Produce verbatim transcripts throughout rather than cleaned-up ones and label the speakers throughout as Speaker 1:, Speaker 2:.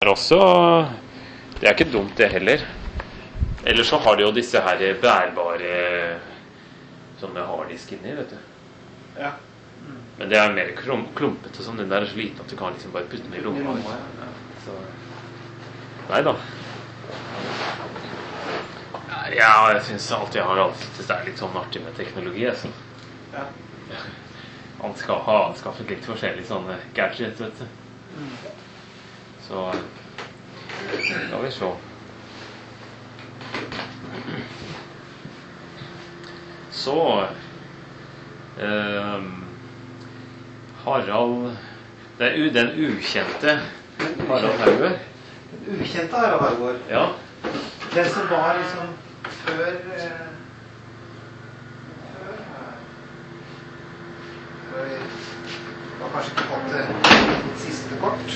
Speaker 1: også, det er ikke dumt det heller. Ellers så har de jo disse her bærbare sånne harddisk inni, vet du.
Speaker 2: Ja.
Speaker 1: Mm. Men det er mer klumpete, sånn. Den der er så liten at du kan liksom bare putte den i lomma.
Speaker 2: I lomma, ja.
Speaker 1: Så... Neida. Ja, jeg synes alltid jeg har alltid det er litt sånn artig med teknologi, altså.
Speaker 2: Ja.
Speaker 1: Han skal ha anskaffet litt forskjellige sånne gadgets, vet du.
Speaker 2: Mm.
Speaker 1: Så da vi se. Så eh, Harald det er u, den ukjente Harald Haugård.
Speaker 2: Den ukjente Harald Haugård?
Speaker 1: Ja.
Speaker 2: Den som var liksom før eh, før vi har kanskje ikke fått det siste kort.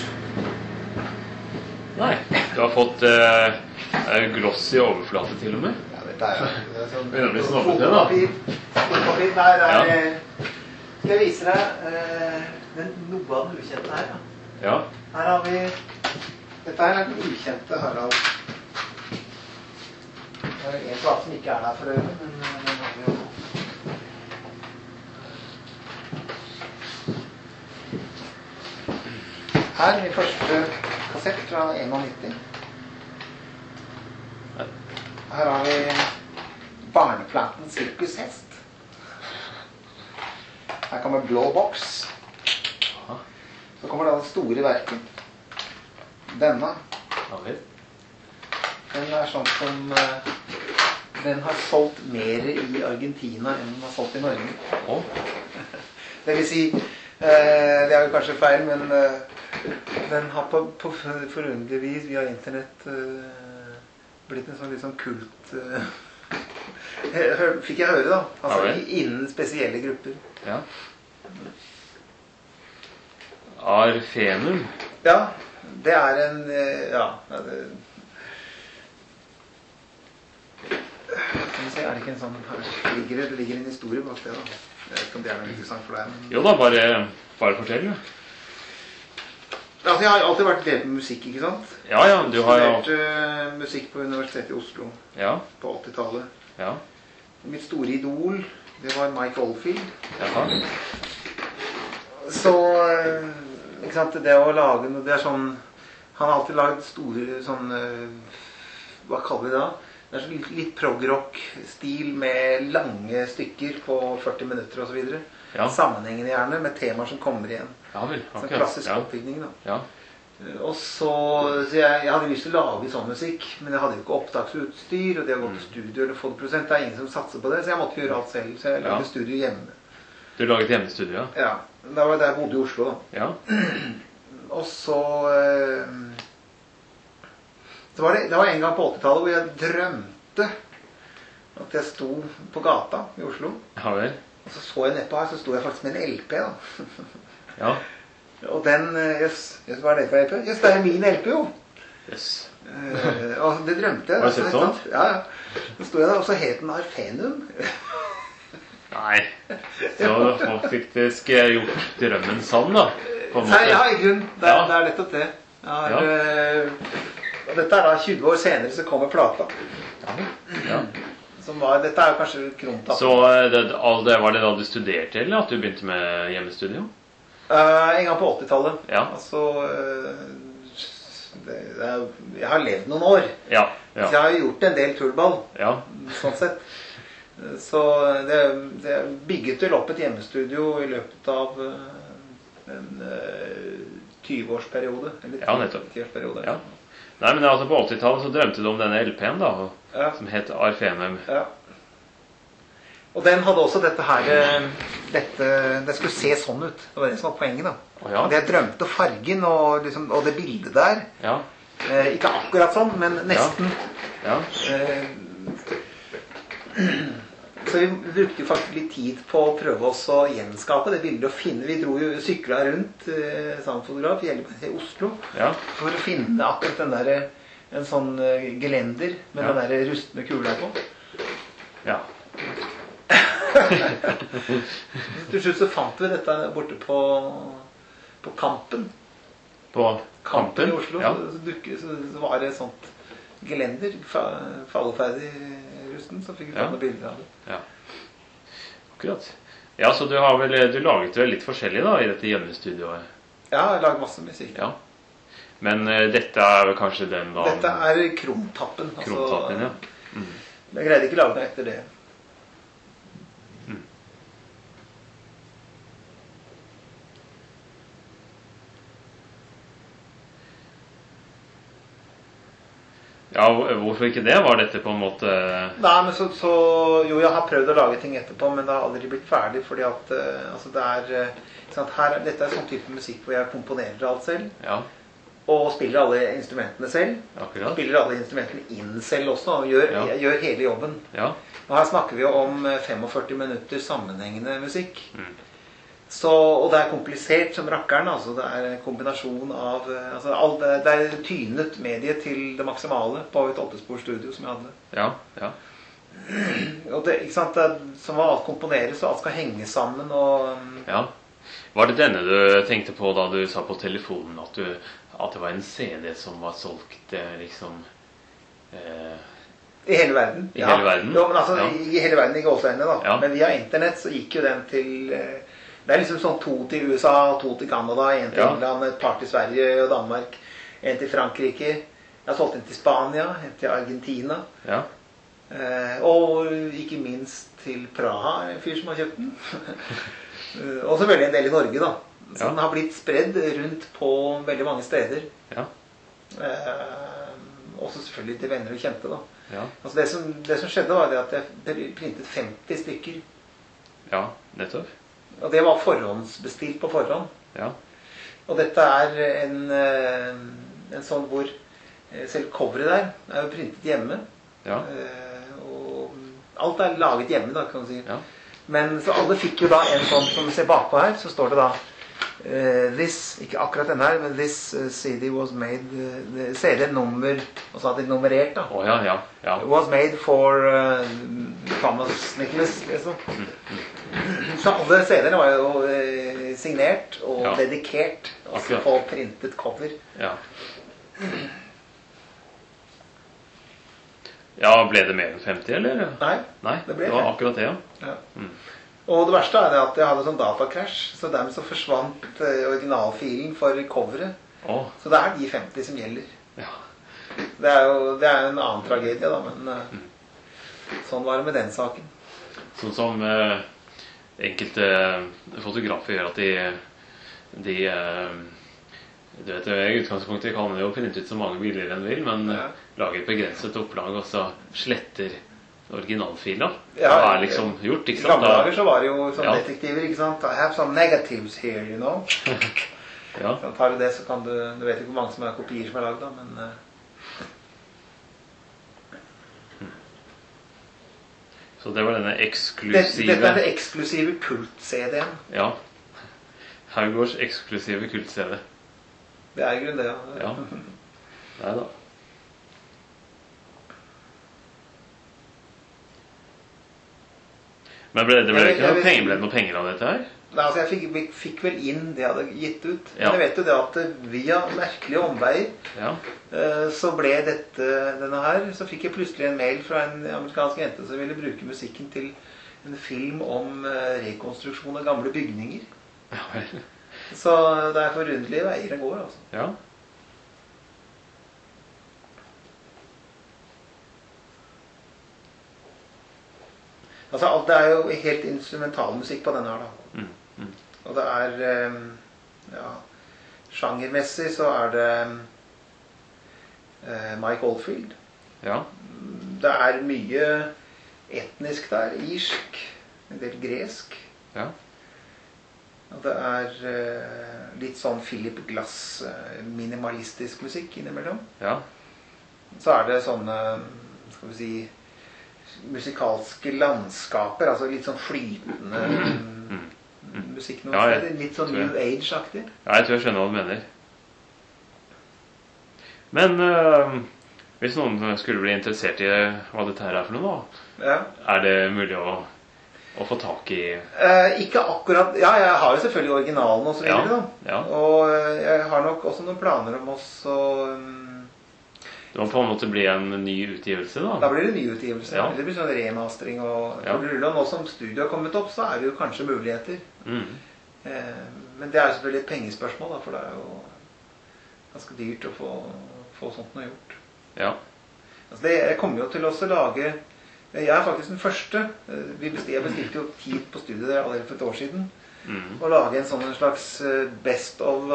Speaker 1: Nei, du har fått eh, glossy overflate til og med.
Speaker 2: Ja, dette er, det er sånn
Speaker 1: Det er litt snobbete, da.
Speaker 2: fotpapir. Fotpapir, der er
Speaker 1: Ja.
Speaker 2: eh, skal jeg vise deg eh, den, noe av den ukjente her. Da.
Speaker 1: Ja.
Speaker 2: Her har vi, dette er den ukjente Harald. Det er en plate som ikke er der for øvrig, men eh, den har vi jo. Her er første kassett fra nittién. Her har vi barneplaten Sirkushest. Her kommer blå boks. Så kommer da det store verket. Denne. Den er sånn som uh, den har solgt mer i Argentina enn den har solgt i Norge.
Speaker 1: Oh.
Speaker 2: Det vil si, uh, det er jo kanskje feil, men uh, den har på, på forunderlig vis via internett uh, blitt en sånn litt sånn kult uh, fikk jeg høre da, altså
Speaker 1: ja,
Speaker 2: innen spesielle grupper.
Speaker 1: Ja. Arfenum.
Speaker 2: Ja, det er en uh, ja, det, kan vi se, er det ikke en sånn her ligger det, det ligger en historie bak det da. Jeg vet ikke om det er noe interessant for deg, men...
Speaker 1: Jo da, bare, bare fortell jo.
Speaker 2: Altså, jeg har alltid vært delt med musikk, ikke sant?
Speaker 1: Ja, ja, du har jo...
Speaker 2: Studert uh, musikk på Universitetet i Oslo
Speaker 1: ja.
Speaker 2: På åttitallet.
Speaker 1: Ja.
Speaker 2: Mitt store idol, det var Mike Oldfield.
Speaker 1: Jaha.
Speaker 2: Så, uh, ikke sant, det å lage noe, det er sånn... Han har alltid laget store, sånn... Uh, hva kaller vi det da? Det er sånn litt, litt prog-rock-stil med lange stykker på førti minutter og så videre. Ja. Sammenhengende gjerne, med temaer som kommer igjen.
Speaker 1: Ja vel, ok.
Speaker 2: Sånn klassisk
Speaker 1: ja.
Speaker 2: oppbygning da.
Speaker 1: Ja.
Speaker 2: Og så, så jeg, jeg hadde lyst til å lage sånn musikk, men jeg hadde jo ikke opptaksutstyr, og det å gå til studio eller få det prosent, det er ingen som satser på det, så jeg måtte gjøre alt selv, så jeg lagde ja. Studio hjemme.
Speaker 1: Du laget hjemmestudio, ja?
Speaker 2: Ja, det var der jeg bodde i Oslo da.
Speaker 1: Ja.
Speaker 2: Og så, så var det, det var en gang på åttitallet hvor jeg drømte at jeg sto på gata i Oslo. Ja vel. Og så så jeg nedpå her, så sto jeg faktisk med en L P da.
Speaker 1: Ja.
Speaker 2: Og den, jøss, yes, hva er det for L P? Jøss, yes, det er min L P jo.
Speaker 1: Yes.
Speaker 2: Uh, og det drømte jeg.
Speaker 1: Har du sett sånt?
Speaker 2: Ja, ja. Så sto jeg der, og så het den Arfenum.
Speaker 1: Nei, så du har faktisk gjort drømmen sann da.
Speaker 2: Nei, ja, i grunn, det, ja. Det er nettopp det. Har, ja. uh, og dette er da tjue år senere så kommer plata.
Speaker 1: Ja, ja.
Speaker 2: Som var, dette er jo kanskje krontappen.
Speaker 1: Så det, det var det da du studerte, eller at du begynte med hjemmestudio?
Speaker 2: Uh, en gang på åttitallet.
Speaker 1: Ja.
Speaker 2: Altså, uh, det, det er, jeg har levd noen år.
Speaker 1: Ja, ja.
Speaker 2: Så jeg har gjort en del tullball,
Speaker 1: ja.
Speaker 2: Sånn sett. Så det, det bygget vel opp et hjemmestudio i løpet av uh, en uh, tjue-årsperiode. Eller
Speaker 1: ja, nettopp.
Speaker 2: ti-årsperiode. Ja.
Speaker 1: Nei, men altså på åttitallet så drømte du om denne L P-en da,
Speaker 2: ja.
Speaker 1: Som het Arfenum.
Speaker 2: Ja. Og den hadde også dette her, dette, det skulle se sånn ut. Det var det som var poenget da.
Speaker 1: Oh, ja.
Speaker 2: Og jeg drømte fargen og, liksom, og det bildet der.
Speaker 1: Ja.
Speaker 2: Eh, ikke akkurat sånn, men nesten.
Speaker 1: Ja. Ja.
Speaker 2: Eh, så vi brukte jo faktisk litt tid på å prøve oss å gjenskape det bildet og finne. Vi dro jo sykla rundt eh, sammen fotograf i Oslo
Speaker 1: ja.
Speaker 2: For å finne akkurat den der, en sånn uh, gelender med ja. Den der rustne kula på.
Speaker 1: Ja.
Speaker 2: Til slutt så fant vi dette borte på, på Kampen.
Speaker 1: På?
Speaker 2: Kampen
Speaker 1: Kampen,
Speaker 2: i Oslo,
Speaker 1: ja.
Speaker 2: så, så, dukke, så, så var det et sånt gelender, fa, falleferdig rusten, så fikk vi ta
Speaker 1: Ja.
Speaker 2: noen bilder av det.
Speaker 1: Ja. Akkurat. Ja, så du har vel du laget vel litt forskjellig da i dette hjemmestudioet?
Speaker 2: Ja, jeg har laget masse musikk.
Speaker 1: Ja. Men eh, dette er vel kanskje den da
Speaker 2: Dette er Krumtappen. Altså,
Speaker 1: Krumtappen, ja. Mm.
Speaker 2: Jeg greide ikke å lage noe etter det.
Speaker 1: Ja, hvorfor ikke det? Var dette på en måte
Speaker 2: Nei, men så, så Jo, jeg har prøvd å lage ting etterpå, men det har aldri blitt ferdig, fordi at uh, altså det er uh, ikke sant, her, dette er sånn type musikk hvor jeg komponerer alt selv,
Speaker 1: Ja,
Speaker 2: og spiller alle instrumentene selv.
Speaker 1: akkurat.
Speaker 2: Spiller alle instrumentene inn selv også, og gjør,
Speaker 1: Ja.
Speaker 2: jeg gjør hele jobben.
Speaker 1: Ja.
Speaker 2: Og her snakker vi jo om uh, femogførti minutter sammenhengende musikk.
Speaker 1: Mm.
Speaker 2: Så, og det er komplisert som rakkeren, altså det er en kombinasjon av uh, altså alt, det, det er tynet mediet til det maksimale på et åttespors studio som jeg hadde.
Speaker 1: Ja, ja.
Speaker 2: Og det, ikke sant, det, er- som alt komponeres, og alt skal henge sammen, og um,
Speaker 1: Ja. Var det denne du tenkte på da du sa på telefonen at, du, at det var en C D som var solgt eh, liksom eh,
Speaker 2: i hele verden.
Speaker 1: I hele verden?
Speaker 2: Jo, men altså,
Speaker 1: Ja.
Speaker 2: i, i hele verden i gåseøynene da.
Speaker 1: Ja.
Speaker 2: Men via internett så gikk jo den til eh, det er liksom sånn to til U S A, to til Canada, en til
Speaker 1: Ja.
Speaker 2: England, et par til Sverige og Danmark, en til Frankrike. Jeg har solgt en til Spania, en til Argentina,
Speaker 1: Ja.
Speaker 2: eh, og ikke minst til Praha, en fyr som har kjøpt den. Eh, og selvfølgelig en del i Norge da. Så
Speaker 1: Ja.
Speaker 2: den har blitt spredd rundt på veldig mange steder.
Speaker 1: Ja.
Speaker 2: Eh, også selvfølgelig til venner og kjente da.
Speaker 1: Ja.
Speaker 2: Altså det, som, det som skjedde var det at jeg printet femti stykker.
Speaker 1: Ja, nettopp.
Speaker 2: Og det var forhåndsbestilt på forhånd.
Speaker 1: Ja.
Speaker 2: Og dette er en, eh, en sånn hvor eh, selv coveret der er jo printet hjemme.
Speaker 1: Ja.
Speaker 2: Eh, Og alt er laget hjemme da, kan man si.
Speaker 1: Ja.
Speaker 2: Men så alle fikk jo da en sånn, som du ser bakpå her, så står det da eh, This, ikke akkurat denne her, men This eh, C D was made uh, C D-nummer, og så hadde de nummerert da.
Speaker 1: Å ja, ja. Ja.
Speaker 2: Was made for uh, Thomas Nicholas, liksom. Så alle C D-ene var jo eh, signert og
Speaker 1: Ja.
Speaker 2: dedikert, altså
Speaker 1: Akkurat.
Speaker 2: på printet cover.
Speaker 1: Ja. Ja, ble det mer enn femti, eller?
Speaker 2: Nei,
Speaker 1: Nei,
Speaker 2: det ble
Speaker 1: det var
Speaker 2: det.
Speaker 1: akkurat det, ja.
Speaker 2: ja.
Speaker 1: Mm.
Speaker 2: Og det verste er det at jeg hadde sånn datacrash, så dermed så forsvant eh, originalfilen for coveret.
Speaker 1: Å,
Speaker 2: Så det er de femti som gjelder.
Speaker 1: ja.
Speaker 2: Det er jo det er en annen tragedie da, men eh, sånn var det med den saken.
Speaker 1: Sånn som eh, enkelte fotografer gjør at de, de eh, du vet, i utgangspunktet kan man jo printe ut så mange bilder enn vil, men
Speaker 2: Ja.
Speaker 1: lager et begrenset opplag, og så sletter originalfila.
Speaker 2: Ja,
Speaker 1: det er liksom gjort,
Speaker 2: I
Speaker 1: ikke sant?
Speaker 2: gamle
Speaker 1: Da-
Speaker 2: dager så var det jo som
Speaker 1: Ja.
Speaker 2: detektiver, ikke sant? I have some negatives here, you know.
Speaker 1: Ja,
Speaker 2: Så tar du det, så kan du, du vet ikke hvor mange som er kopier som er laget da, men eh,
Speaker 1: så det var denne
Speaker 2: det,
Speaker 1: eksklusive...
Speaker 2: dette er det eksklusive kult-C D-en.
Speaker 1: Ja. Haugårds eksklusive kult-C D.
Speaker 2: Det er i grunnen det, ja.
Speaker 1: Ja. Neida. Men ble det ble
Speaker 2: Jeg
Speaker 1: det
Speaker 2: vet-
Speaker 1: ikke
Speaker 2: jeg
Speaker 1: noe
Speaker 2: vet-
Speaker 1: penger, ble det noe penger av dette her?
Speaker 2: Nei, altså jeg fikk, fikk vel inn det jeg hadde gitt ut.
Speaker 1: Ja.
Speaker 2: Men jeg vet jo det at eh, via merkelige omveier
Speaker 1: Ja.
Speaker 2: eh, så ble dette denne her. Så fikk jeg plutselig en mail fra en amerikansk jente som ville bruke musikken til en film om eh, rekonstruksjon av gamle bygninger.
Speaker 1: Ja vel.
Speaker 2: Så det er forunderlige veier det går, altså.
Speaker 1: Ja.
Speaker 2: Altså alt, det er jo helt instrumentalmusikk på denne her da.
Speaker 1: Mm. Mm.
Speaker 2: Og det er, eh, ja, sjangermessig så er det eh, Mike Oldfield.
Speaker 1: Ja.
Speaker 2: Det er mye etnisk der, irsk, en del gresk.
Speaker 1: Ja.
Speaker 2: Og det er eh, litt sånn Philip Glass, eh, minimalistisk musikk innimellom.
Speaker 1: Ja.
Speaker 2: Så er det sånne, skal vi si, musikalske landskaper, altså litt sånn flytende
Speaker 1: Mm.
Speaker 2: musikk noen
Speaker 1: Ja, ja.
Speaker 2: steder. Litt sånn
Speaker 1: Tror jeg.
Speaker 2: New Age-aktig.
Speaker 1: Ja, jeg tror jeg skjønner hva du mener. Men øh, hvis noen skulle bli interessert i hva dette her er for noe, da,
Speaker 2: Ja.
Speaker 1: er det mulig å å få tak i?
Speaker 2: Eh, ikke akkurat. Ja, jeg har jo selvfølgelig originalen og så videre,
Speaker 1: Ja,
Speaker 2: da.
Speaker 1: ja.
Speaker 2: Og eh, jeg har nok også noen planer om også um,
Speaker 1: Det må på en måte bli en ny utgivelse, da?
Speaker 2: Da blir det ny utgivelse.
Speaker 1: Ja.
Speaker 2: Eller det blir sånn remastering og,
Speaker 1: Ja.
Speaker 2: og nå som studio har kommet opp, så er det jo kanskje muligheter.
Speaker 1: Mm.
Speaker 2: Eh, men det er jo selvfølgelig et pengespørsmål, da, for det er jo ganske dyrt å få, få sånt noe gjort.
Speaker 1: Ja.
Speaker 2: Altså det, jeg kommer jo til også å lage Jeg er faktisk den første. Vi bestilte, jeg bestilte jo tid på studiet der allerede for et år siden.
Speaker 1: Mm.
Speaker 2: Å lage en sånn slags Best of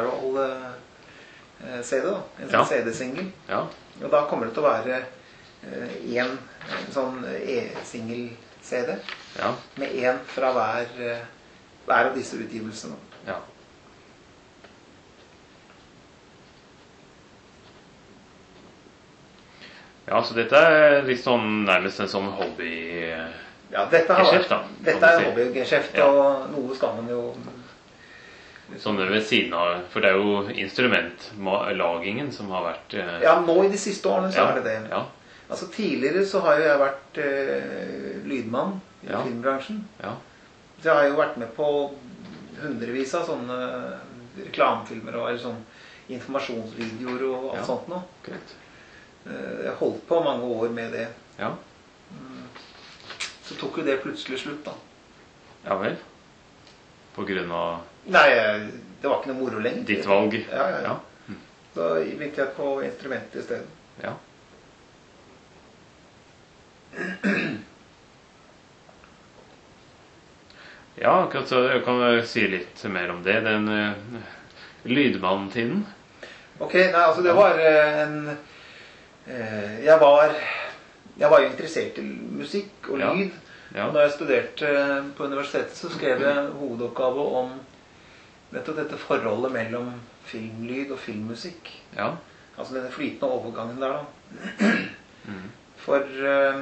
Speaker 2: Harold-C D, da. En sånn
Speaker 1: Ja.
Speaker 2: C D-singel.
Speaker 1: Ja.
Speaker 2: Og da kommer det til å være en, en sånn E-singel-C D.
Speaker 1: Ja.
Speaker 2: Med en fra hver, hver av disse utgivelsene.
Speaker 1: Ja. Ja, så dette er litt sånn nærmest en sånn hobby...
Speaker 2: Ja, dette, har,
Speaker 1: Geskjeft, da,
Speaker 2: dette
Speaker 1: kan du
Speaker 2: er
Speaker 1: si.
Speaker 2: hobbygeskjeft,
Speaker 1: Ja.
Speaker 2: og noe skal man jo
Speaker 1: Sånn ved siden av, for det er jo instrumentlagingen som har vært... eh,
Speaker 2: Ja, nå i de siste årene så
Speaker 1: ja,
Speaker 2: er det det.
Speaker 1: Ja,
Speaker 2: Altså tidligere så har jo jeg vært eh, lydmann i
Speaker 1: Ja.
Speaker 2: filmbransjen.
Speaker 1: ja,
Speaker 2: Så jeg har jo vært med på hundrevis av sånne reklamefilmer og eller sånn informasjonsvideoer og alt
Speaker 1: Ja.
Speaker 2: sånt nå.
Speaker 1: greit.
Speaker 2: Eh, Jeg holdt på mange år med det.
Speaker 1: Ja,
Speaker 2: Så tok jo det plutselig slutt, da.
Speaker 1: ja vel. På grunn av
Speaker 2: Nei, det var ikke noe moro lenger.
Speaker 1: ditt valg.
Speaker 2: Ja, ja, ja.
Speaker 1: Ja,
Speaker 2: Så gikk jeg på instrumentet i stedet.
Speaker 1: ja. Ja, akkurat så jeg kan jeg si litt mer om det. Den uh, lydmann-tiden.
Speaker 2: Ok, nei, altså det var eh, en eh, Jeg var Jeg var jo interessert i musikk og
Speaker 1: Ja.
Speaker 2: lyd.
Speaker 1: Ja,
Speaker 2: Og da jeg studerte eh, på universitetet, så skrev jeg hovedoppgave om nettopp dette forholdet mellom filmlyd og filmmusikk.
Speaker 1: ja.
Speaker 2: Altså denne flytende overgangen der, da.
Speaker 1: Mm.
Speaker 2: For eh,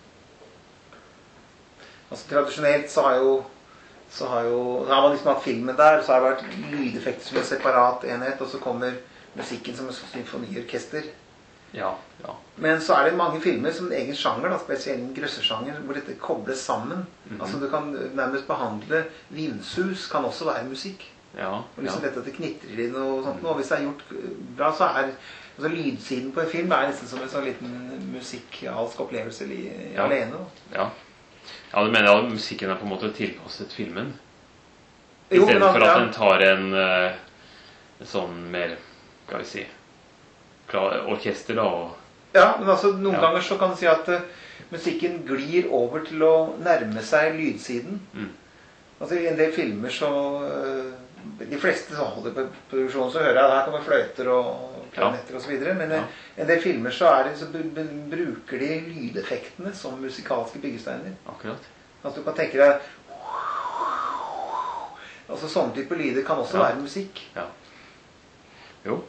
Speaker 2: altså tradisjonelt så har jo så har jo da har man liksom hatt filmen der, så har det vært lydeffekter som en separat enhet, og så kommer musikken som en symfoniorkester.
Speaker 1: Ja, ja.
Speaker 2: Men så er det mange filmer som en egen sjanger, da, spesielt en grøssesjanger, hvor dette kobles sammen.
Speaker 1: Mhm.
Speaker 2: Altså du kan nærmest behandle vindsus kan også være musikk.
Speaker 1: Ja,
Speaker 2: Og liksom
Speaker 1: ja.
Speaker 2: dette at det knitrer inn og sånt. Og hvis det er gjort bra, så er altså lydsiden på en film er nesten som en sånn liten musikalsk opplevelse li-
Speaker 1: Ja.
Speaker 2: alene. Da.
Speaker 1: Ja. Ja, du mener at musikken er på en måte tilpasset filmen? I
Speaker 2: Jo,
Speaker 1: stedet
Speaker 2: men
Speaker 1: for
Speaker 2: ja.
Speaker 1: at den tar en eh, sånn mer, skal vi si, klar, orkester da, og...
Speaker 2: Ja, men altså noen
Speaker 1: Ja.
Speaker 2: ganger så kan du si at eh, musikken glir over til å nærme seg lydsiden.
Speaker 1: Mm.
Speaker 2: Altså i en del filmer så eh, de fleste sånn Hollywood-produksjoner så hører jeg at her kommer fløyter og klarinetter og så videre, men
Speaker 1: Ja.
Speaker 2: i en del filmer så, er det, så b- b- bruker de lydeffektene som musikalske byggesteiner.
Speaker 1: Akkurat.
Speaker 2: Altså du kan tenke deg altså sånne typer lyder kan også
Speaker 1: Ja.
Speaker 2: være musikk.
Speaker 1: Ja. Jo.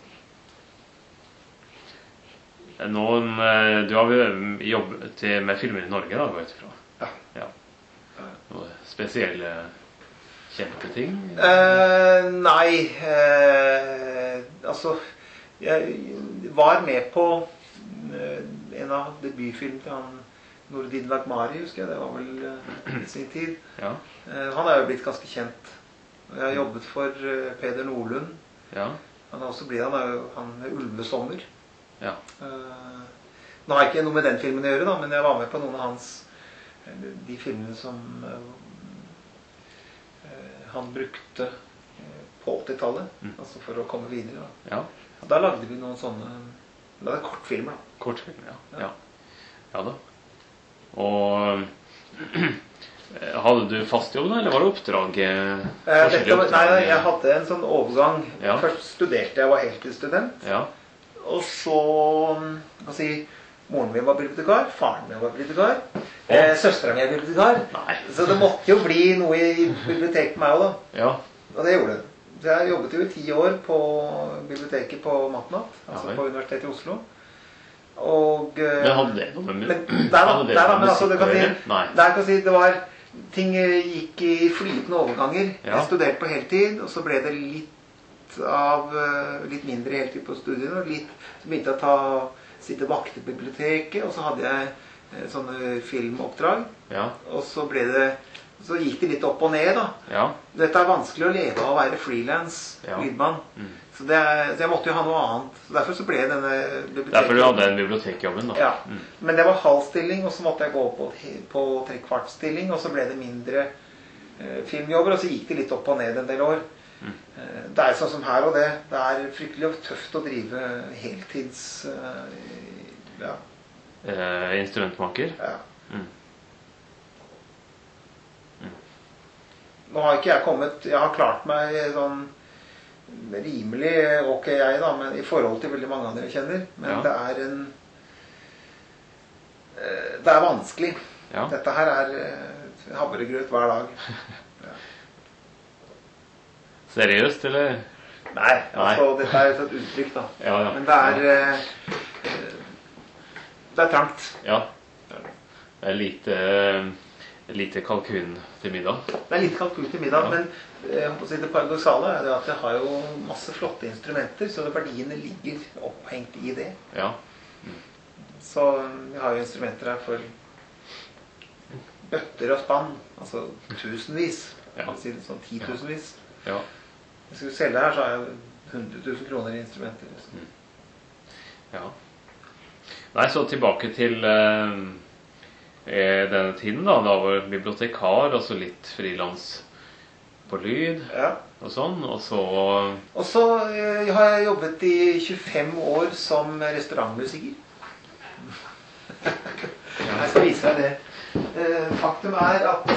Speaker 1: Noen, eh, du har vel jobbet med filmer i Norge da, går jeg ut ifra?
Speaker 2: Ja.
Speaker 1: Ja. Noen spesielle kjente ting?
Speaker 2: Eh, nei eh, Altså jeg var med på eh, en av debutfilmene til han Nordin Lagmari, husker jeg. Det var vel eh, i sin tid.
Speaker 1: Ja.
Speaker 2: Eh, han er jo blitt ganske kjent. Jeg har jobbet for eh, Peder Nordlund.
Speaker 1: Ja.
Speaker 2: Han er også blitt, han er jo han med Ulvesommer.
Speaker 1: Ja.
Speaker 2: Eh, nå har jeg ikke noe med den filmen å gjøre, da, men jeg var med på noen av hans eller de filmene som eh, eh, han brukte eh, på åttitallet,
Speaker 1: Mm.
Speaker 2: altså for å komme videre. Da,
Speaker 1: Ja.
Speaker 2: da lagde vi noen sånne da er det kortfilmer. Da.
Speaker 1: Kortfilm, ja.
Speaker 2: Ja.
Speaker 1: Ja. Ja da. Og hadde du fast jobb da, eller var det oppdrag? eh,
Speaker 2: Eh,
Speaker 1: forskjellige
Speaker 2: dette, var- nei,
Speaker 1: oppdrag?
Speaker 2: jeg hadde en sånn overgang.
Speaker 1: Ja.
Speaker 2: Først studerte jeg, var heltidsstudent.
Speaker 1: Ja.
Speaker 2: Og så hva si, moren min var bibliotekar, faren min var bibliotekar, eh, søstera mi er bibliotekar.
Speaker 1: Nei.
Speaker 2: Så det måtte jo bli noe i biblioteket på meg òg, da.
Speaker 1: Ja.
Speaker 2: Og det gjorde det. Så jeg jobbet jo i ti år på biblioteket på Matnatt, altså
Speaker 1: Ja vel.
Speaker 2: på Universitetet i Oslo. Og eh,
Speaker 1: Men hadde det noe med
Speaker 2: men der, da,
Speaker 1: hadde det
Speaker 2: der, da,
Speaker 1: noe med
Speaker 2: men altså,
Speaker 1: musikk
Speaker 2: det kan
Speaker 1: å
Speaker 2: si,
Speaker 1: gjøre? Nei.
Speaker 2: der kan si det var ting eh, gikk i flytende overganger.
Speaker 1: Ja.
Speaker 2: Jeg studerte på heltid, og så ble det litt av eh, litt mindre heltid på studiene, og litt så begynte jeg å ta sitte vakt i biblioteket, og så hadde jeg eh, sånne filmoppdrag.
Speaker 1: Ja.
Speaker 2: Og så ble det så gikk det litt opp og ned, da.
Speaker 1: Ja.
Speaker 2: Dette er vanskelig å leve av å være frilans
Speaker 1: Ja.
Speaker 2: lydmann.
Speaker 1: Mm.
Speaker 2: Så, det, så jeg måtte jo ha noe annet. Så derfor så ble denne biblioteket...
Speaker 1: Derfor du hadde den bibliotekjobben, da.
Speaker 2: Ja.
Speaker 1: Mm.
Speaker 2: Men det var halv stilling, og så måtte jeg gå på, på trekvart stilling, og så ble det mindre eh, filmjobber, og så gikk det litt opp og ned en del år.
Speaker 1: Mm.
Speaker 2: Eh, det er sånn som her og det. Det er fryktelig tøft å drive heltids... Eh, ja.
Speaker 1: Eh, instrumentmaker.
Speaker 2: ja.
Speaker 1: Mm.
Speaker 2: Nå har ikke jeg kommet... Jeg har klart meg sånn rimelig ok, jeg da, men i forhold til veldig mange andre jeg kjenner. Men
Speaker 1: Ja.
Speaker 2: det er en... eh, Det er vanskelig.
Speaker 1: Ja.
Speaker 2: Dette her er eh, havregrøt hver dag.
Speaker 1: Seriøst, eller?
Speaker 2: Nei, altså dette er et uttrykk da.
Speaker 1: Ja, ja.
Speaker 2: Men det er... eh, eh, Det er trangt.
Speaker 1: Ja. Det er lite, lite kalkun til middag.
Speaker 2: Det er litt kalkun til middag,
Speaker 1: Ja.
Speaker 2: men eh, jeg håper å si det paradoksale er det at jeg har jo masse flotte instrumenter, så det verdiene ligger opphengt i det.
Speaker 1: Ja.
Speaker 2: Så jeg har jo instrumenter her for bøtter og spann, altså tusenvis,
Speaker 1: Ja.
Speaker 2: jeg vil si det sånn titusenvis.
Speaker 1: Ja.
Speaker 2: Hvis jeg skulle selge her, så har jeg hundre tusen kroner i instrumenter. Liksom.
Speaker 1: Ja. Nei, så tilbake til eh, eh, denne tiden da, da var jeg bibliotekar, og så litt frilans på lyd
Speaker 2: Ja.
Speaker 1: og sånn, og så...
Speaker 2: Og så eh, har jeg jobbet i tjuefem år som restaurantmusiker. Jeg skal vise deg det. Eh, faktum er at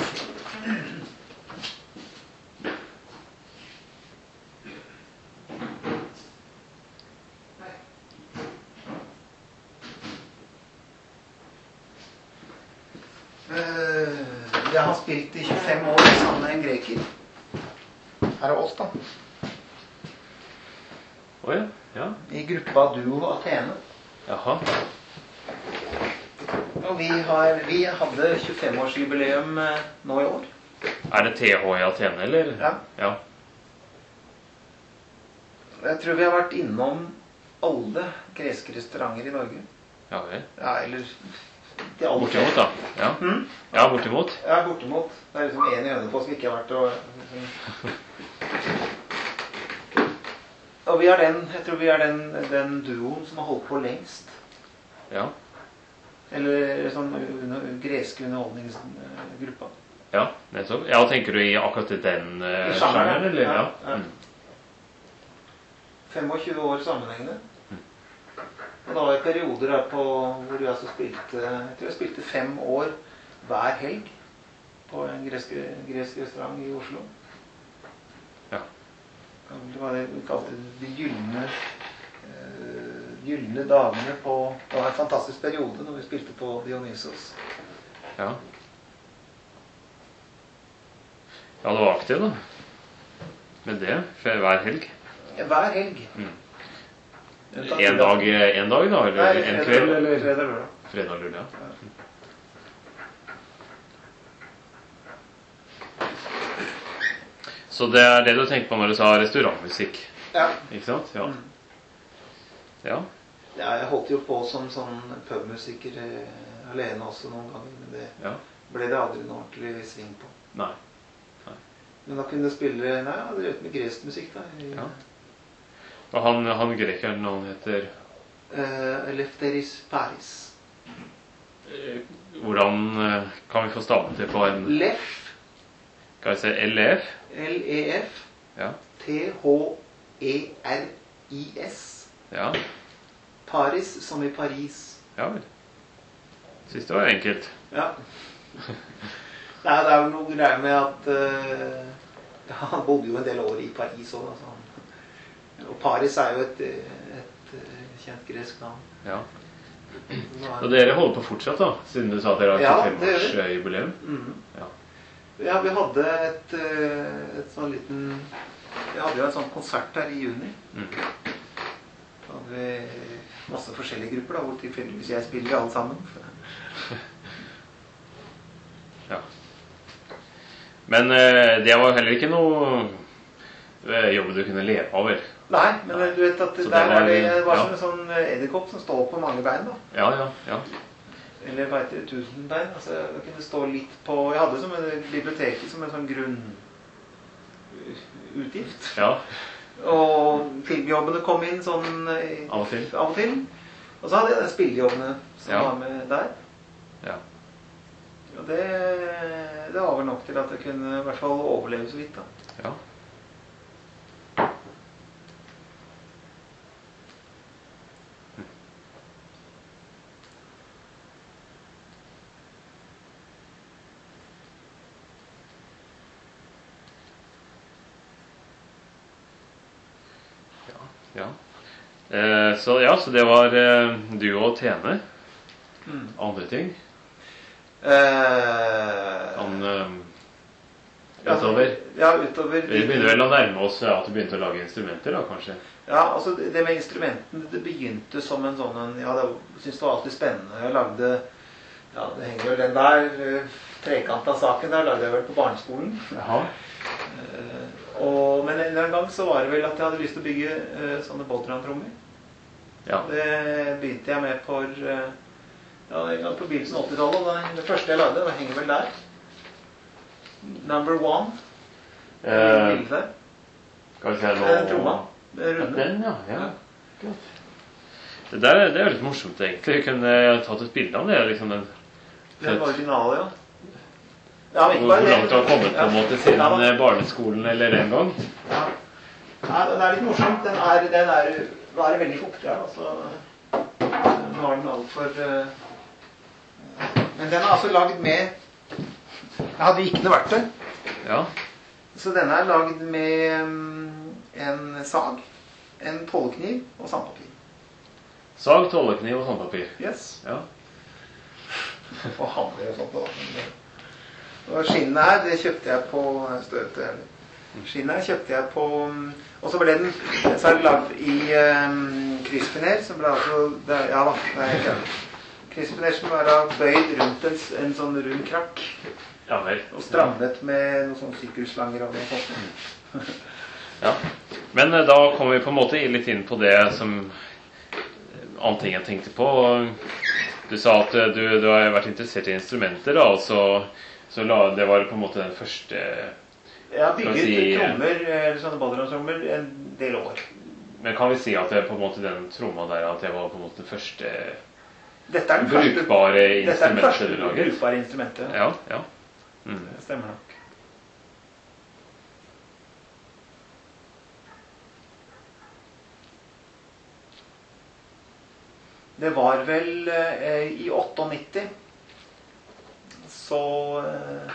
Speaker 2: Eh, jeg har spilt i tjuefem år sammen med en greker. Her er oss da.
Speaker 1: Åja, ja.
Speaker 2: I gruppa Duo Athene.
Speaker 1: Jaha.
Speaker 2: Og vi, har, vi hadde tjuefem-årsjubileum eh, nå i år.
Speaker 1: Er det T H i Athene, eller?
Speaker 2: Ja.
Speaker 1: Ja.
Speaker 2: Jeg tror vi har vært innom alle greske restauranter i Norge.
Speaker 1: Ja, vel.
Speaker 2: Ja, eller de alle
Speaker 1: Bortimot, da. Ja.
Speaker 2: Mm?
Speaker 1: Ja, bortimot.
Speaker 2: Ja, bortimot. Det er liksom en i Hønefoss som ikke har vært og... Og vi er den, jeg tror vi er den, den duoen som har holdt på lengst.
Speaker 1: Ja.
Speaker 2: Eller sånn under, greske underholdningsgruppa.
Speaker 1: Ja, nettopp. Ja, tenker du i akkurat i den uh,
Speaker 2: I sjangeren,
Speaker 1: sjangeren, eller?
Speaker 2: ja,
Speaker 1: Ja.
Speaker 2: ja.
Speaker 1: Mm.
Speaker 2: tjuefem år sammenhengende. Og da var det perioder her på hvor jeg altså spilte, jeg tror jeg spilte fem år hver helg på en gresk, gresk restaurant i Oslo.
Speaker 1: Ja.
Speaker 2: Det var det vi kalte de gyllene, uh, gyllene dagene på, det var en fantastisk periode når vi spilte på Dionysos.
Speaker 1: Ja. Ja, du var aktiv da. Med det, for hver helg.
Speaker 2: Hver helg.
Speaker 1: Mm. En dag, en dag da, eller
Speaker 2: Nei,
Speaker 1: en
Speaker 2: fredag,
Speaker 1: kveld, eller?
Speaker 2: Fredag, lørdag.
Speaker 1: Fredag, lørdag, ja. Så det er det du tenker på når du sa restaurantmusikk,
Speaker 2: Ja.
Speaker 1: ikke sant? Ja.
Speaker 2: Mm.
Speaker 1: Ja.
Speaker 2: Ja, jeg holdt jo på som sånn pubmusiker eh, alene også noen ganger, men det
Speaker 1: Ja.
Speaker 2: ble det aldri noe ordentlig sving på.
Speaker 1: Nei.
Speaker 2: Men da kunne jeg spille, nei, jeg hadde drevet med gresk musikk da. I,
Speaker 1: Ja. Og han, han grekeren, han heter...
Speaker 2: eh, Eleftheris Paris.
Speaker 1: eh, Hvordan eh, kan vi få stavet det på en...
Speaker 2: Lef,
Speaker 1: Skal vi se, L F?
Speaker 2: L E F,
Speaker 1: Ja.
Speaker 2: T H E R I S.
Speaker 1: Ja.
Speaker 2: Paris som i Paris.
Speaker 1: Ja vel. Synes det var enkelt.
Speaker 2: Ja. Nei, det er jo noe greier med at uh, han bodde jo en del år i Paris også. Altså. Og Paris er jo et, et, et kjent gresk navn.
Speaker 1: Ja.
Speaker 2: Så
Speaker 1: Og dere holder på fortsatt da, siden du sa at dere
Speaker 2: Ja,
Speaker 1: har
Speaker 2: det gjør vi.
Speaker 1: tjuefem-årsjubileum.
Speaker 2: Mhm.
Speaker 1: Ja.
Speaker 2: Ja, vi hadde et, eh, et sånn liten... Vi hadde jo en sånn konsert her i juni.
Speaker 1: Mm.
Speaker 2: Da hadde vi masse forskjellige grupper da, hvor tilfeldigvis jeg spiller alle sammen.
Speaker 1: Ja. Men eh, det var heller ikke noe eh, jobb du kunne leve av, vel?
Speaker 2: Nei, men
Speaker 1: Nei.
Speaker 2: du vet at
Speaker 1: Så
Speaker 2: der
Speaker 1: det var-
Speaker 2: er det, det var
Speaker 1: ja.
Speaker 2: som en sånn edderkopp som står på mange bein da.
Speaker 1: Ja, ja, ja.
Speaker 2: eller hva heter det, tusenbein. Altså, det kunne stå litt på... Jeg hadde som en biblioteket som en sånn grunnutgift.
Speaker 1: Ja.
Speaker 2: Og filmjobbene kom inn sånn eh,
Speaker 1: Av og til.
Speaker 2: av og til. Og så hadde jeg de spillejobbene som
Speaker 1: Ja.
Speaker 2: var med der.
Speaker 1: Ja.
Speaker 2: Og det, det var vel nok til at jeg kunne i hvert fall overleve så vidt da.
Speaker 1: Ja. Ja. Eh, så ja, så det var eh, du og Tene.
Speaker 2: Mm.
Speaker 1: Andre ting.
Speaker 2: Eh,
Speaker 1: Han eh,
Speaker 2: ja,
Speaker 1: utover.
Speaker 2: Ja, utover.
Speaker 1: Vi begynner vel å nærme oss at du begynte å lage instrumenter da, kanskje?
Speaker 2: Ja, altså det det med instrumentene, det begynte som en sånn en, ja, det synes det var alltid spennende. Jeg lagde, ja, det henger vel den der, eh, trekant av saken der, lagde jeg vel på barneskolen.
Speaker 1: Jaha.
Speaker 2: Eh, og, men en eller annen gang så var det vel at jeg hadde lyst til å bygge eh, sånne Boltran-trommer.
Speaker 1: Ja.
Speaker 2: Det begynte jeg med for, eh, ja, en gang på begynnelsen av åttitallet, og det, det første jeg lagde, det henger vel der. Number one.
Speaker 1: Eh,
Speaker 2: Bildet der.
Speaker 1: Skal vi se nå...
Speaker 2: Eh, tromma. Det er
Speaker 1: Ja,
Speaker 2: runde.
Speaker 1: den, ja. Ja. Godt. Det der det er jo litt morsomt, egentlig. Jeg kunne tatt et bilde av det, liksom den...
Speaker 2: Den originale, ja. Ja, men ikke
Speaker 1: Hvor
Speaker 2: bare
Speaker 1: hvor
Speaker 2: det.
Speaker 1: langt du har kommet på en måte siden
Speaker 2: Ja, da.
Speaker 1: eh, barneskolen eller en gang.
Speaker 2: Ja. Nei, det er litt morsomt. Den er, den er, nå er det veldig fuktig her, altså. Nå har den alt for... eh, Men den er altså laget med... Jeg hadde ikke noe verktøy.
Speaker 1: Ja.
Speaker 2: Så denne er laget med mm, en sag, en tollekniv og sandpapir.
Speaker 1: Sag, tollekniv og sandpapir.
Speaker 2: Yes.
Speaker 1: Ja.
Speaker 2: Og hammer og sånt. Da. Og skinnet her, det kjøpte jeg på støtet. Eller. Skinnet her kjøpte jeg på... Og så ble den så er det laget i um, kryssfiner, som ble altså... Det, ja da, det er helt enig. Kryssfiner som var da bøyd rundt en, en sånn rund krakk.
Speaker 1: Ja vel.
Speaker 2: Og strammet med noen sånne sykkelslanger og noe sånt.
Speaker 1: Ja. Men eh, da kommer vi på en måte litt inn på det som annen ting jeg tenkte på. Du sa at eh, du, du har vært interessert i instrumenter, da, og så, så la, det var på en måte den første...
Speaker 2: Jeg har bygget
Speaker 1: si,
Speaker 2: trommer, eller sånne Boltran-trommer, en del år.
Speaker 1: Men kan vi si at det på en måte den tromma der, at det var på en måte det første
Speaker 2: Dette er den første,
Speaker 1: brukbare
Speaker 2: dette er den
Speaker 1: instrumentet
Speaker 2: første
Speaker 1: du lager?
Speaker 2: brukbare instrumentet.
Speaker 1: Ja, ja. Mm.
Speaker 2: Det stemmer nok. Det var vel eh, i nittiåtte, så eh,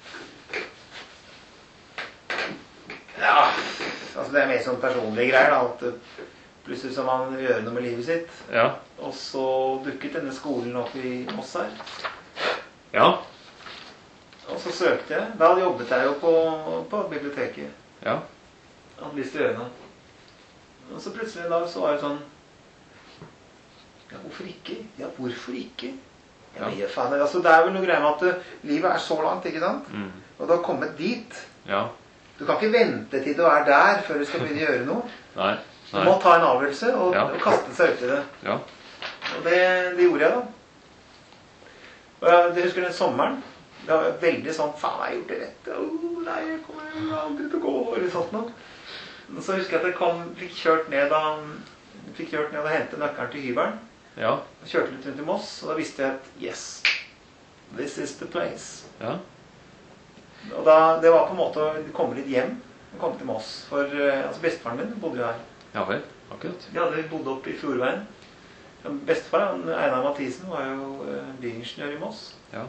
Speaker 2: ja, altså det er mer sånn personlige greier da, at eh, plutselig så man vil gjøre noe med livet sitt.
Speaker 1: Ja.
Speaker 2: Og så dukket denne skolen opp i Moss her.
Speaker 1: Ja.
Speaker 2: Og så søkte jeg. Da jobbet jeg jo på, på biblioteket.
Speaker 1: Ja.
Speaker 2: Jeg hadde lyst til å gjøre noe. Og så plutselig da så var det sånn, ja, hvorfor ikke? Ja, hvorfor ikke? Ja, men, ja. Faen, altså, det er vel noe greier med at uh, livet er så langt, ikke sant?
Speaker 1: Mm.
Speaker 2: Og du har kommet dit.
Speaker 1: Ja.
Speaker 2: Du kan ikke vente til du er der før du skal begynne å gjøre noe.
Speaker 1: Nei.
Speaker 2: Du
Speaker 1: Nei.
Speaker 2: må ta en avgjørelse og,
Speaker 1: Ja.
Speaker 2: og kaste seg ut i det.
Speaker 1: Ja.
Speaker 2: Og det, det gjorde jeg da. Og jeg, det husker den sommeren. Det var veldig sånn, faen, jeg har gjort det rett. Åh, nei, jeg kommer aldri til å gå, eller sånt noe. Og så husker jeg at jeg kom, fikk kjørt ned da, fikk kjørt ned og hentet nøkkelen til hybelen.
Speaker 1: Ja.
Speaker 2: Jeg kjørte litt rundt i Moss, og da visste jeg at, yes, this is the place.
Speaker 1: Ja.
Speaker 2: Og da, det var på en måte å komme litt hjem, og komme til Moss. For, eh, altså bestefaren min bodde jo her.
Speaker 1: Ja vel. Akkurat.
Speaker 2: De hadde bodd oppe i Fjordveien. Bestefar, han, Einar Mathisen, var jo eh, byingeniør i Moss.
Speaker 1: Ja.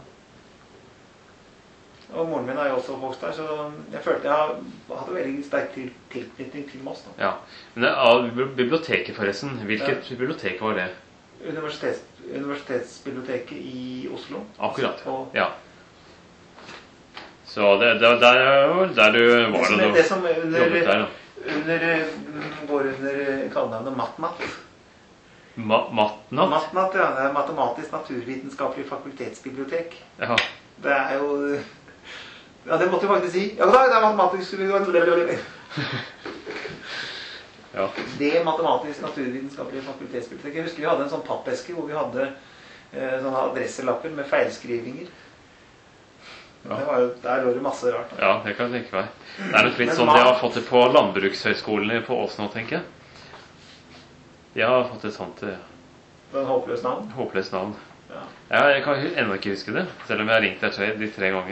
Speaker 2: Og moren min er jo også oppvokst der, så jeg følte jeg hadde veldig sterk til, tilknytning til Moss. Da.
Speaker 1: Ja. Men det, av biblioteket forresten, hvilket bibliotek var det?
Speaker 2: Universitets, universitetsbiblioteket i Oslo.
Speaker 1: Akkurat.
Speaker 2: Og,
Speaker 1: Ja. Så det, det, det er jo der du
Speaker 2: det,
Speaker 1: var
Speaker 2: som,
Speaker 1: da
Speaker 2: det,
Speaker 1: du
Speaker 2: som under,
Speaker 1: jobbet der, da.
Speaker 2: under, mm, går under kallenavnet MatMat.
Speaker 1: Ma Matnatt?
Speaker 2: MatMat, ja, det er Matematisk Naturvitenskapelig Fakultetsbibliotek.
Speaker 1: Ja.
Speaker 2: Det er jo... Ja, det måtte jeg faktisk si. Ja, det er matematisk...
Speaker 1: Ja.
Speaker 2: Det matematisk naturvitenskapelige fakultetsbibliotek. Jeg husker vi hadde en sånn pappeske hvor vi hadde eh, sånne adresselapper med feilskrivinger.
Speaker 1: Ja.
Speaker 2: Det var jo, der lå det masse rart. Da.
Speaker 1: Ja, det kan jeg tenke meg. Det er nok litt
Speaker 2: Men
Speaker 1: sånn
Speaker 2: hva-
Speaker 1: de har fått det på landbrukshøyskolene på Ås nå, tenker jeg. De har fått et sånt eh,
Speaker 2: Det var en håpløs navn.
Speaker 1: håpløst navn.
Speaker 2: Ja.
Speaker 1: Ja, jeg kan ennå ikke huske det, selv om jeg har ringt der tre, de tre ganger.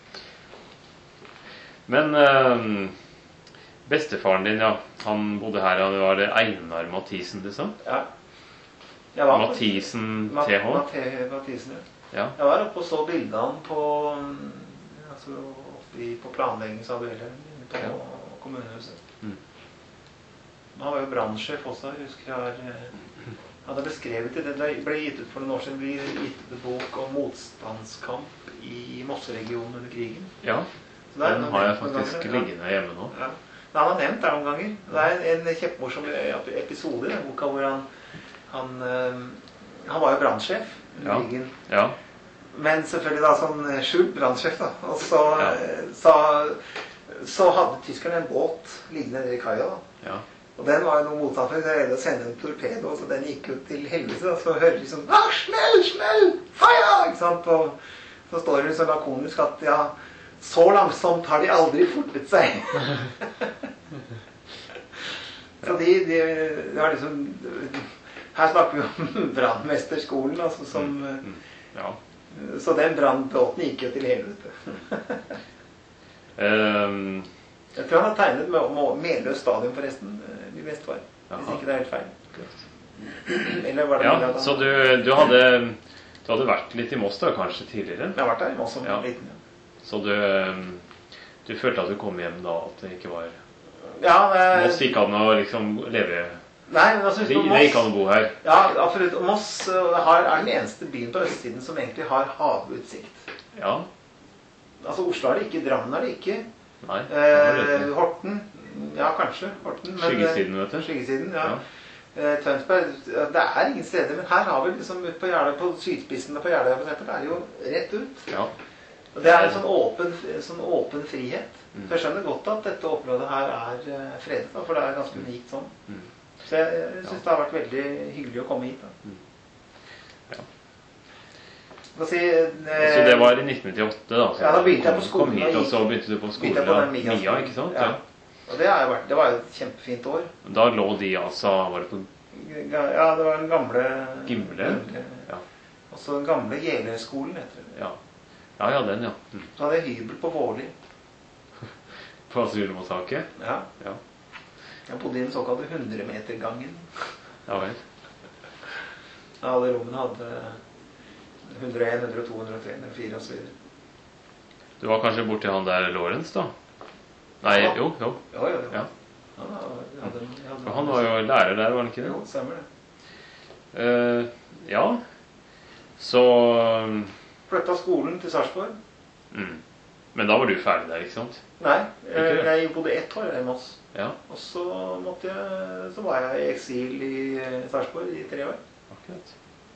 Speaker 1: Men eh, bestefaren din, ja, han bodde her, han var det Einar Mathisen, du sa?
Speaker 2: Ja. Jeg var på-
Speaker 1: Mathisen
Speaker 2: Mat-
Speaker 1: T H?
Speaker 2: Mate- Mathisen, ja.
Speaker 1: Ja.
Speaker 2: Jeg var oppe og så bildene av han på, mm, altså, oppe i- på planleggingsavdelingen på
Speaker 1: Ja.
Speaker 2: kommunehuset.
Speaker 1: Mm.
Speaker 2: Han var jo brannsjef også, jeg husker jeg har, eh, han hadde beskrevet det. Det ble gitt ut for noen år siden, ble gitt ut en bok om motstandskamp i Mosseregionen under krigen.
Speaker 1: Ja,
Speaker 2: Så det er
Speaker 1: den
Speaker 2: noen
Speaker 1: har jeg
Speaker 2: nevnt noen
Speaker 1: faktisk
Speaker 2: ganger, ja.
Speaker 1: liggende hjemme nå.
Speaker 2: Ja. Nei, han har nevnt det noen ganger. Det er en, en kjempemorsom episode i den boka hvor han han, eh, han var jo brannsjef under
Speaker 1: Ja.
Speaker 2: krigen.
Speaker 1: Ja,
Speaker 2: Men selvfølgelig da sånn skjult brannsjef, da. Og så,
Speaker 1: Ja.
Speaker 2: eh, så, så hadde tyskerne en båt liggende nede i kaia. da.
Speaker 1: ja.
Speaker 2: Og den var jo noe motsatt. Det greide å sende en torpedo, så den gikk jo til helvete. Da. Så hører de sånn ah, smell, smell! Fire! Ikke sant? Og så står det så lakonisk at ja, så langsomt har de aldri fortet seg. Så de, de, de har liksom Her snakker vi om brannmesterskolen, altså som
Speaker 1: Mm. Ja.
Speaker 2: Så den brannbåten gikk jo til helvete.
Speaker 1: Ehm,
Speaker 2: Jeg tror han har tegnet med med Meløs stadion, forresten, i Vestfold. Hvis
Speaker 1: Jaha.
Speaker 2: ikke det er helt feil. Eller var det
Speaker 1: ja,
Speaker 2: Meløs da?
Speaker 1: så du, du, hadde, du hadde vært litt i Moss da, kanskje tidligere?
Speaker 2: Jeg har vært der i Moss som
Speaker 1: Ja.
Speaker 2: liten.
Speaker 1: Så du, ehm, du følte at du kom hjem da, at det ikke var...
Speaker 2: Ja, ja
Speaker 1: Moss
Speaker 2: det,
Speaker 1: gikk an å liksom leve...
Speaker 2: nei, men altså,
Speaker 1: Det,
Speaker 2: hvis du
Speaker 1: det gikk an
Speaker 2: Moss,
Speaker 1: å bo her.
Speaker 2: ja, absolutt. Moss uh, har, er den eneste byen på østsiden som egentlig har havutsikt.
Speaker 1: Ja,
Speaker 2: Altså, Oslo er det ikke, Drammen er det ikke.
Speaker 1: nei. det var rett
Speaker 2: Eh,
Speaker 1: i.
Speaker 2: Horten, ja kanskje. Horten, men,
Speaker 1: Skyggesiden, vet du.
Speaker 2: Skyggesiden, ja.
Speaker 1: Ja.
Speaker 2: Eh, Tønsberg, ja, det er ingen steder, men her har vi liksom ut på Gjerdet, på sydspissen og på Gjerdet, for eksempel, det er jo rett ut.
Speaker 1: Ja.
Speaker 2: Og det er en sånn åpen, sånn åpen frihet.
Speaker 1: Mm.
Speaker 2: Så jeg skjønner godt at dette området her er eh, fredet, da, for det er ganske unikt sånn.
Speaker 1: Mm.
Speaker 2: Så jeg, jeg synes det har vært veldig hyggelig å komme hit. Da.
Speaker 1: Mm. Ja.
Speaker 2: Hva si, eh,
Speaker 1: Så det var i nitten nittiåtte da? Så
Speaker 2: Ja, da begynte jeg på
Speaker 1: du
Speaker 2: skolen,
Speaker 1: Kom hit,
Speaker 2: og
Speaker 1: og
Speaker 2: gikk-
Speaker 1: så begynte du på skolen,
Speaker 2: begynte jeg på
Speaker 1: ja.
Speaker 2: den Mia,
Speaker 1: Mia, ikke sant?
Speaker 2: Ja.
Speaker 1: Ja.
Speaker 2: Og det, har jo vært, det var jo et kjempefint år.
Speaker 1: Da lå de altså, var det på
Speaker 2: Ja, det var den gamle
Speaker 1: Gimle? Ja.
Speaker 2: Og så den gamle Jeløyskolen, heter det.
Speaker 1: Ja. Ja, ja, den, ja. Mm.
Speaker 2: Så hadde jeg hybel på Vårli.
Speaker 1: På asylmottaket?
Speaker 2: Ja.
Speaker 1: Ja.
Speaker 2: Jeg bodde i den såkalte hundremetergangen.
Speaker 1: Ja vel.
Speaker 2: Alle rommene hadde hundre og en, hundre og to, hundre og tre, hundre og fire og så videre.
Speaker 1: Du var kanskje borti han der Lawrence, da? Nei,
Speaker 2: Ja.
Speaker 1: jo, jo.
Speaker 2: Ja, ja, ja.
Speaker 1: Ja.
Speaker 2: Han, hadde, hadde, hadde,
Speaker 1: For han var jo lærer der, var han ikke det?
Speaker 2: Jo, stemmer det.
Speaker 1: Eh, ja. Så
Speaker 2: Flytta skolen til Sarpsborg.
Speaker 1: mm. Men da var du ferdig der, ikke sant?
Speaker 2: Nei,
Speaker 1: Ikke det?
Speaker 2: jeg bodde ett år i Moss.
Speaker 1: Ja,
Speaker 2: Og så, måtte jeg, så var jeg i eksil i eh, Sarpsborg i tre år.
Speaker 1: akkurat.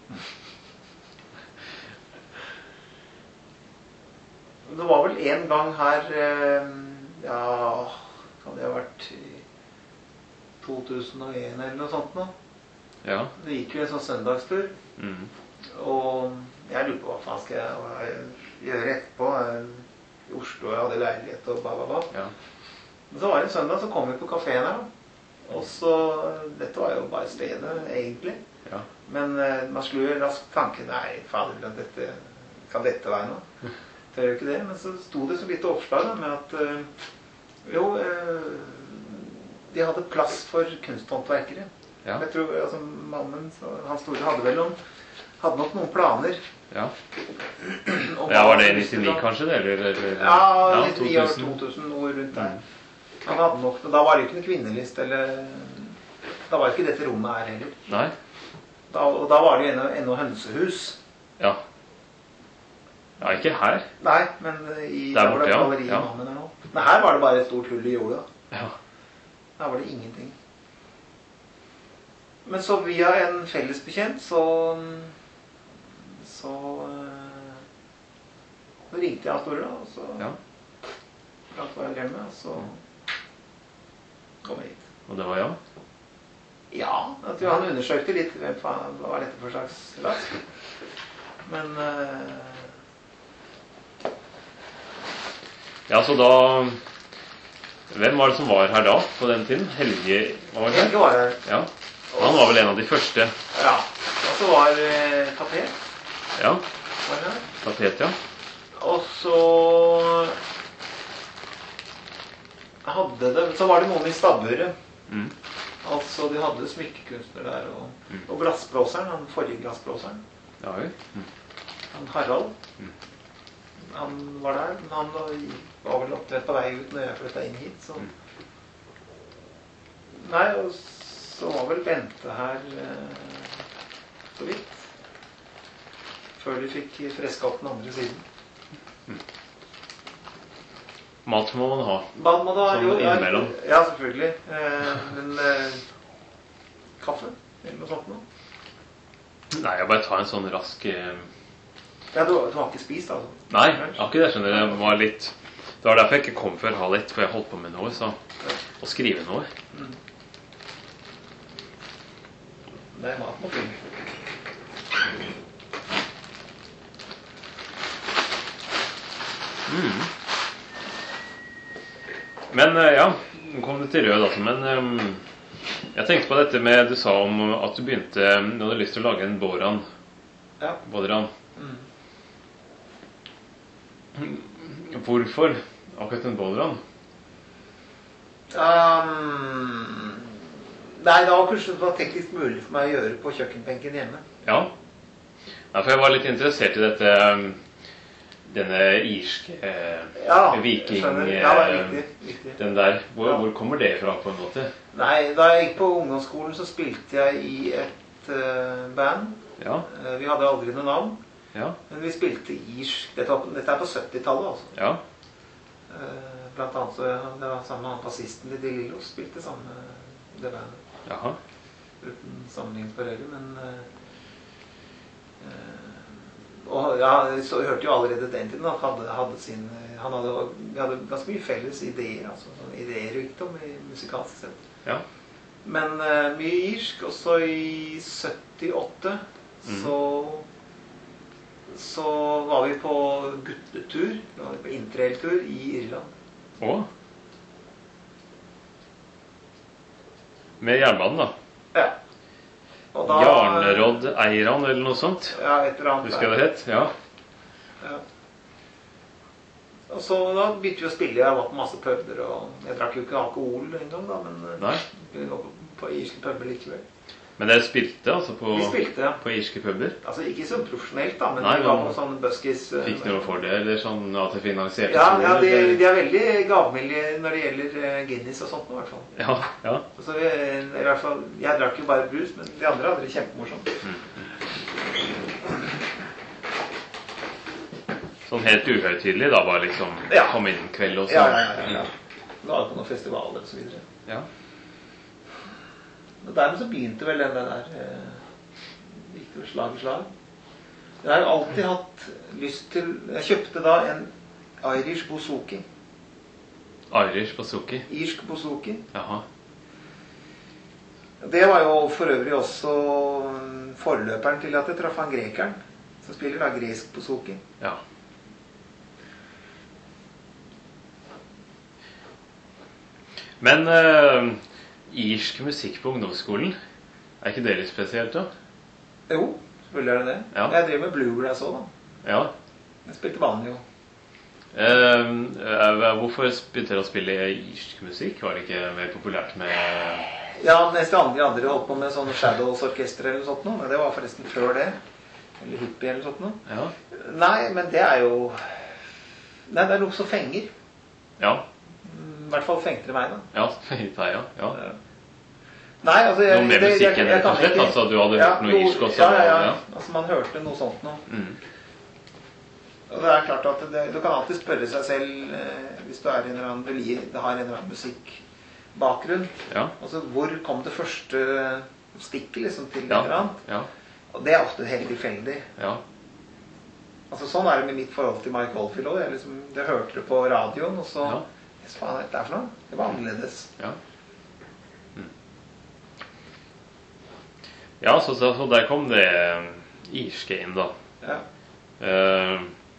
Speaker 2: Det var vel en gang her eh, Ja, kan det ha vært i to tusen og en eller noe sånt nå.
Speaker 1: Ja.
Speaker 2: Det gikk jo en sånn søndagstur.
Speaker 1: Mm.
Speaker 2: Og jeg lurer på hva faen skal jeg, hva jeg gjøre etterpå. Jeg, I Oslo jeg hadde leilighet og bla, bla, bla.
Speaker 1: Ja.
Speaker 2: Men så var det en søndag, så kom vi på kafeen her. Da. Og så Dette var jo bare stedet, egentlig.
Speaker 1: Ja.
Speaker 2: Men eh, man slo jo raskt tanken Nei, fader, dette, kan dette være noe? Tør jo ikke det. Men så sto det så lite oppslag da, med at eh, jo, eh, de hadde plass for kunsthåndverkere.
Speaker 1: Ja.
Speaker 2: Jeg tror, altså mannen, så- han store hadde vel noen hadde nok noen planer.
Speaker 1: Ja.
Speaker 2: om
Speaker 1: Ja,
Speaker 2: hva
Speaker 1: var det i
Speaker 2: han visste
Speaker 1: nittini
Speaker 2: da.
Speaker 1: kanskje, det? Eller, eller,
Speaker 2: Ja,
Speaker 1: ja,
Speaker 2: nittini år
Speaker 1: to tusen.
Speaker 2: to tusen, noe rundt der.
Speaker 1: Mm.
Speaker 2: Han hadde nok, Da var det ikke noe kvinnelist, eller Da var ikke dette rommet her heller.
Speaker 1: Nei?
Speaker 2: Da, og da var det jo ennå, ennå hønsehus.
Speaker 1: Ja. Ja, ikke her.
Speaker 2: Nei, men i
Speaker 1: Der
Speaker 2: der hvor
Speaker 1: borte,
Speaker 2: det
Speaker 1: ja.
Speaker 2: galleriet
Speaker 1: Ja.
Speaker 2: Mammen er nå. Men her var det bare et stort hull i jorda.
Speaker 1: Ja.
Speaker 2: Her var det ingenting. Men så via en fellesbekjent så så, eh, så ringte jeg Store, da, og så
Speaker 1: Ja.
Speaker 2: Alt var jeg drev med, og så kom jeg hit.
Speaker 1: Og det var ja?
Speaker 2: Ja, jeg tror han undersøkte litt hvem faen, hva var dette for slags lask. Men uh...
Speaker 1: Ja, så da hvem var det som var her da på den tiden? Helge var det?
Speaker 2: Helge var her.
Speaker 1: Ja. Han var vel en av de første.
Speaker 2: Ja. Og så var uh, Tapet.
Speaker 1: Ja.
Speaker 2: Var det her?
Speaker 1: Tapet, ja.
Speaker 2: Og så hadde det, så var det noen i stabburet.
Speaker 1: Mm.
Speaker 2: Altså, de hadde smykkekunstner der, og,
Speaker 1: Mm.
Speaker 2: og glassblåseren, han forrige glassblåseren,
Speaker 1: Ja, vel. Mm.
Speaker 2: han Harald,
Speaker 1: Mm.
Speaker 2: han var der, men han var, var vel opptrett på vei ut når jeg flyttet inn hit, så...
Speaker 1: Mm.
Speaker 2: Nei, og så var vel Bente her, eh, så vidt, før de fikk freska opp den andre siden.
Speaker 1: Mm. Mat må man ha.
Speaker 2: Mat må da,
Speaker 1: Sånn
Speaker 2: jo, ja,
Speaker 1: innimellom.
Speaker 2: ja, selvfølgelig. Eh, men eh, kaffe, eller noe sånt nå.
Speaker 1: Nei, jeg bare tar en sånn rask eh...
Speaker 2: Ja, du, du har ikke spist, altså?
Speaker 1: Nei, jeg har ikke det, skjønner jeg. Det var litt... Det var derfor jeg ikke kom før halv ett, for jeg holdt på med noe, så... Å skrive noe.
Speaker 2: Mm. Det er mat må bli.
Speaker 1: Mm. Men eh, ja, nå kom det til rød altså, men um, jeg tenkte på dette med, du sa om at du begynte, du hadde lyst til å lage en Boran.
Speaker 2: Ja.
Speaker 1: Boran.
Speaker 2: Mm.
Speaker 1: Hvorfor akkurat en Boran?
Speaker 2: Um, nei, det var kanskje det var teknisk mulig for meg å gjøre på kjøkkenbenken hjemme.
Speaker 1: Ja. Ja, for jeg var litt interessert i dette, um, denne irske eh,
Speaker 2: Ja,
Speaker 1: viking,
Speaker 2: skjønner. Ja, det er
Speaker 1: eh,
Speaker 2: riktig, riktig.
Speaker 1: den der. Hvor,
Speaker 2: Ja.
Speaker 1: hvor kommer det fra på en måte?
Speaker 2: Nei, da jeg gikk på ungdomsskolen så spilte jeg i et uh, band.
Speaker 1: Ja,
Speaker 2: Uh, vi hadde aldri noe navn,
Speaker 1: ja,
Speaker 2: men vi spilte irsk. Dette, var, dette er på syttitallet, altså.
Speaker 1: ja.
Speaker 2: Uh, blant annet så det var sammen med han bassisten til De Lillos spilte sammen med det bandet.
Speaker 1: Jaha.
Speaker 2: Uten sammenligning for øvrig, men uh, uh, og ja, så jeg hørte jo allerede den tiden at han hadde, hadde sin han hadde, vi hadde ganske mye felles ideer, altså sånn idérykdom i musikalsk sett.
Speaker 1: Ja.
Speaker 2: Men uh, mye irsk, og så i syttiåtte
Speaker 1: Mhm.
Speaker 2: så så var vi på guttetur, da var vi på interrailtur i Irland.
Speaker 1: Å? Med jernbanen da?
Speaker 2: Ja. Og da,
Speaker 1: Jarnerodd Eiran eller noe sånt?
Speaker 2: Ja, et eller annet.
Speaker 1: Husker jeg det het? Ja.
Speaker 2: Ja. Og så da begynte vi å spille. Jeg var på masse puber, og jeg drakk jo ikke alkohol en gang da, men eh,
Speaker 1: Nei.
Speaker 2: vi var på, på irske puber likevel.
Speaker 1: Men dere spilte altså på,
Speaker 2: Vi spilte, ja.
Speaker 1: på irske puber?
Speaker 2: Altså ikke så profesjonelt da, men
Speaker 1: Nei,
Speaker 2: vi var
Speaker 1: men
Speaker 2: på sånne buskis. eh,
Speaker 1: Fikk dere noe for det, eller sånn at det finansierte
Speaker 2: Ja, ja
Speaker 1: turen,
Speaker 2: de,
Speaker 1: eller?
Speaker 2: de er veldig gavmilde når det gjelder eh, Guinness og sånt nå, i hvert fall.
Speaker 1: Ja, ja.
Speaker 2: Så vi, i hvert fall, jeg drakk jo bare brus, men de andre hadde det kjempemorsomt.
Speaker 1: Sånn helt uhøytidelig da, bare liksom
Speaker 2: Ja.
Speaker 1: komme inn en kveld og så.
Speaker 2: Ja, ja, ja, ja. Da var det på noen festivaler og så videre.
Speaker 1: Ja.
Speaker 2: Og dermed så begynte vel den der eh, gikk det vel slag i slag. Jeg har jo alltid hatt lyst til Jeg kjøpte da en Irish bouzouki.
Speaker 1: Irish bazooki.
Speaker 2: Irsk bouzouki.
Speaker 1: Jaha.
Speaker 2: Det var jo for øvrig også forløperen til at jeg traff han grekeren, som spiller da gresk bouzouki.
Speaker 1: Ja. Men eh, irsk musikk på ungdomsskolen, er ikke det litt spesielt da?
Speaker 2: Jo, selvfølgelig er det det.
Speaker 1: Ja.
Speaker 2: Jeg drev med bluegrass også da.
Speaker 1: Ja.
Speaker 2: Jeg spilte banjo.
Speaker 1: Eh, eh, hvorfor begynte dere å spille irsk musikk? Var det ikke mer populært med...
Speaker 2: Ja, nesten andre andre holdt på med sånn Shadows orkester eller noe sånt nå, men det var forresten før det. Eller hippie eller sånt nå.
Speaker 1: Ja.
Speaker 2: Nei, men det er jo... Nei, det er noe som fenger.
Speaker 1: Ja.
Speaker 2: I hvert fall fengte det meg da.
Speaker 1: Ja, fint her, ja. ja.
Speaker 2: Nei, altså... Jeg,
Speaker 1: Noe med
Speaker 2: det- jeg-
Speaker 1: musikken,
Speaker 2: jeg
Speaker 1: rett og
Speaker 2: kan
Speaker 1: slett,
Speaker 2: ikke-
Speaker 1: altså, du hadde
Speaker 2: Ja,
Speaker 1: hørt noe
Speaker 2: noe-
Speaker 1: irsk også.
Speaker 2: Ja, ja, ja.
Speaker 1: ja.
Speaker 2: Altså, man hørte noe sånt nå.
Speaker 1: Mm.
Speaker 2: Og det er klart at det, du kan alltid spørre seg selv, eh, hvis du er i en eller annen beli, det har en eller annen musikkbakgrunn.
Speaker 1: Ja.
Speaker 2: Altså, hvor kom det første stikket liksom til
Speaker 1: Ja.
Speaker 2: et eller annet?
Speaker 1: Ja.
Speaker 2: Og det er ofte helt tilfeldig.
Speaker 1: Ja.
Speaker 2: Altså, sånn er det med mitt forhold til Mike Oldfield også. Jeg, liksom, jeg hørte det på radioen, og så...
Speaker 1: Ja.
Speaker 2: Hva faen er dette for noe? Det var annerledes.
Speaker 1: Ja. Mm. Ja, så, så, så der kom det irske inn, da.
Speaker 2: Ja.
Speaker 1: Eh,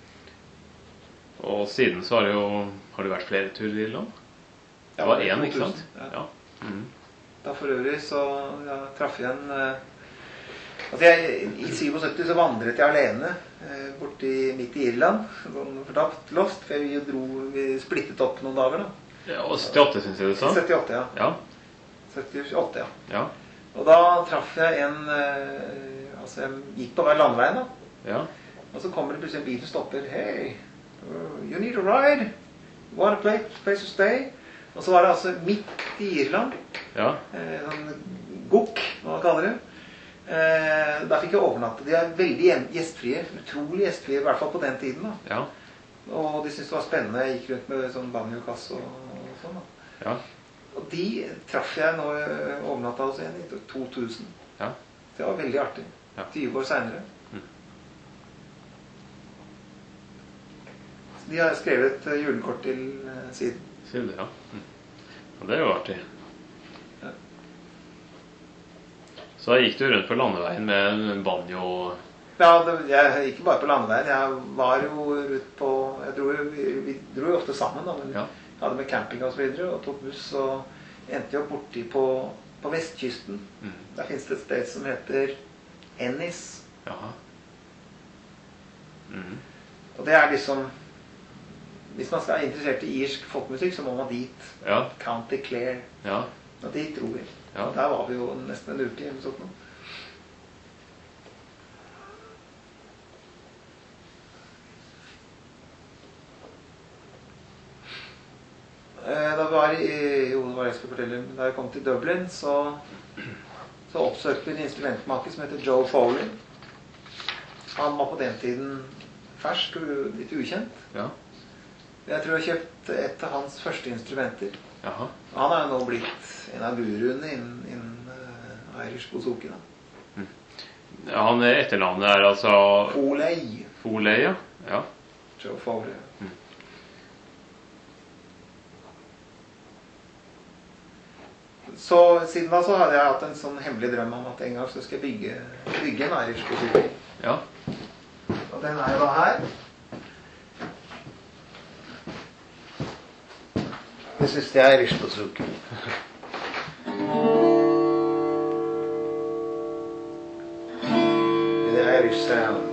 Speaker 1: og siden så har det jo Har det vært flere turer i Irland? Det var én, ikke sant?
Speaker 2: Ja.
Speaker 1: Ja. Mm.
Speaker 2: Da for øvrig så ja, traff jeg en eh, altså jeg, I syttisju så vandret jeg alene eh, borti, midt i Irland. Fortapt, lost, for vi dro Vi splittet opp noen dager, da.
Speaker 1: Ja, og syttiåtte, synes jeg du sa?
Speaker 2: syttiåtte, ja.
Speaker 1: Ja.
Speaker 2: syttiåtte, ja.
Speaker 1: Ja.
Speaker 2: Og da traff jeg en eh, Altså, jeg gikk på hver landveien, da.
Speaker 1: Ja.
Speaker 2: Og så kommer det plutselig en bil som stopper. Hey, you need a ride? You want a place, place to stay? Og så var det altså midt i Irland.
Speaker 1: Ja.
Speaker 2: Eh, sånn gokk, hva man kaller det. Eh, der fikk jeg overnatte. De er veldig gjestfrie. Utrolig gjestfrie, i hvert fall på den tiden, da.
Speaker 1: Ja.
Speaker 2: Og de syntes det var spennende. Jeg gikk rundt med sånn banjokasse og, og sånn, da.
Speaker 1: Ja.
Speaker 2: Og de traff jeg nå overnatta hos en i to tusen.
Speaker 1: Ja.
Speaker 2: Det var veldig artig.
Speaker 1: Ja.
Speaker 2: tyve år senere.
Speaker 1: Mm.
Speaker 2: Så de har skrevet uh, julekort til uh, siden.
Speaker 1: Sier det, ja. Mm. Og det er jo artig.
Speaker 2: Ja.
Speaker 1: Så da gikk du rundt på landeveien med banjo.
Speaker 2: Ja, det, jeg gikk bare på landeveien. Jeg var jo rundt på jeg dro, jo- vi, vi dro jo ofte sammen, da, men
Speaker 1: Ja.
Speaker 2: hadde med camping og så videre, og tok buss, og endte jo borti på, på vestkysten.
Speaker 1: Mm.
Speaker 2: Der finnes det et sted som heter Ennis.
Speaker 1: Jaha. Mm.
Speaker 2: Og det er liksom hvis man skal være interessert i irsk folkemusikk, så må man dit.
Speaker 1: Ja.
Speaker 2: County Clare.
Speaker 1: Ja.
Speaker 2: Og dit dro vi.
Speaker 1: Ja.
Speaker 2: Der var vi jo nesten en uke eller sånt nå. Eh, Da vi var i, jo, det var det jeg skulle fortelle. Da jeg kom til Dublin, så, så oppsøkte vi en instrumentmaker som heter Joe Foley. Han var på den tiden fersk og litt ukjent.
Speaker 1: Ja.
Speaker 2: Jeg tror jeg kjøpte et av hans første instrumenter.
Speaker 1: Jaha.
Speaker 2: Og han er jo nå blitt en av guruene innen, innen uh, Irish bouzouki. da.
Speaker 1: Ja, han er etternavnet er altså
Speaker 2: Foley.
Speaker 1: Foley, ja. Ja.
Speaker 2: Joe Foley.
Speaker 1: Mm.
Speaker 2: Så siden da så hadde jeg hatt en sånn hemmelig drøm om at en gang så skal jeg bygge, bygge en Irish bouzouki.
Speaker 1: Ja.
Speaker 2: Og den er jo da her. This is the Irish bouzouki. The Irish sound.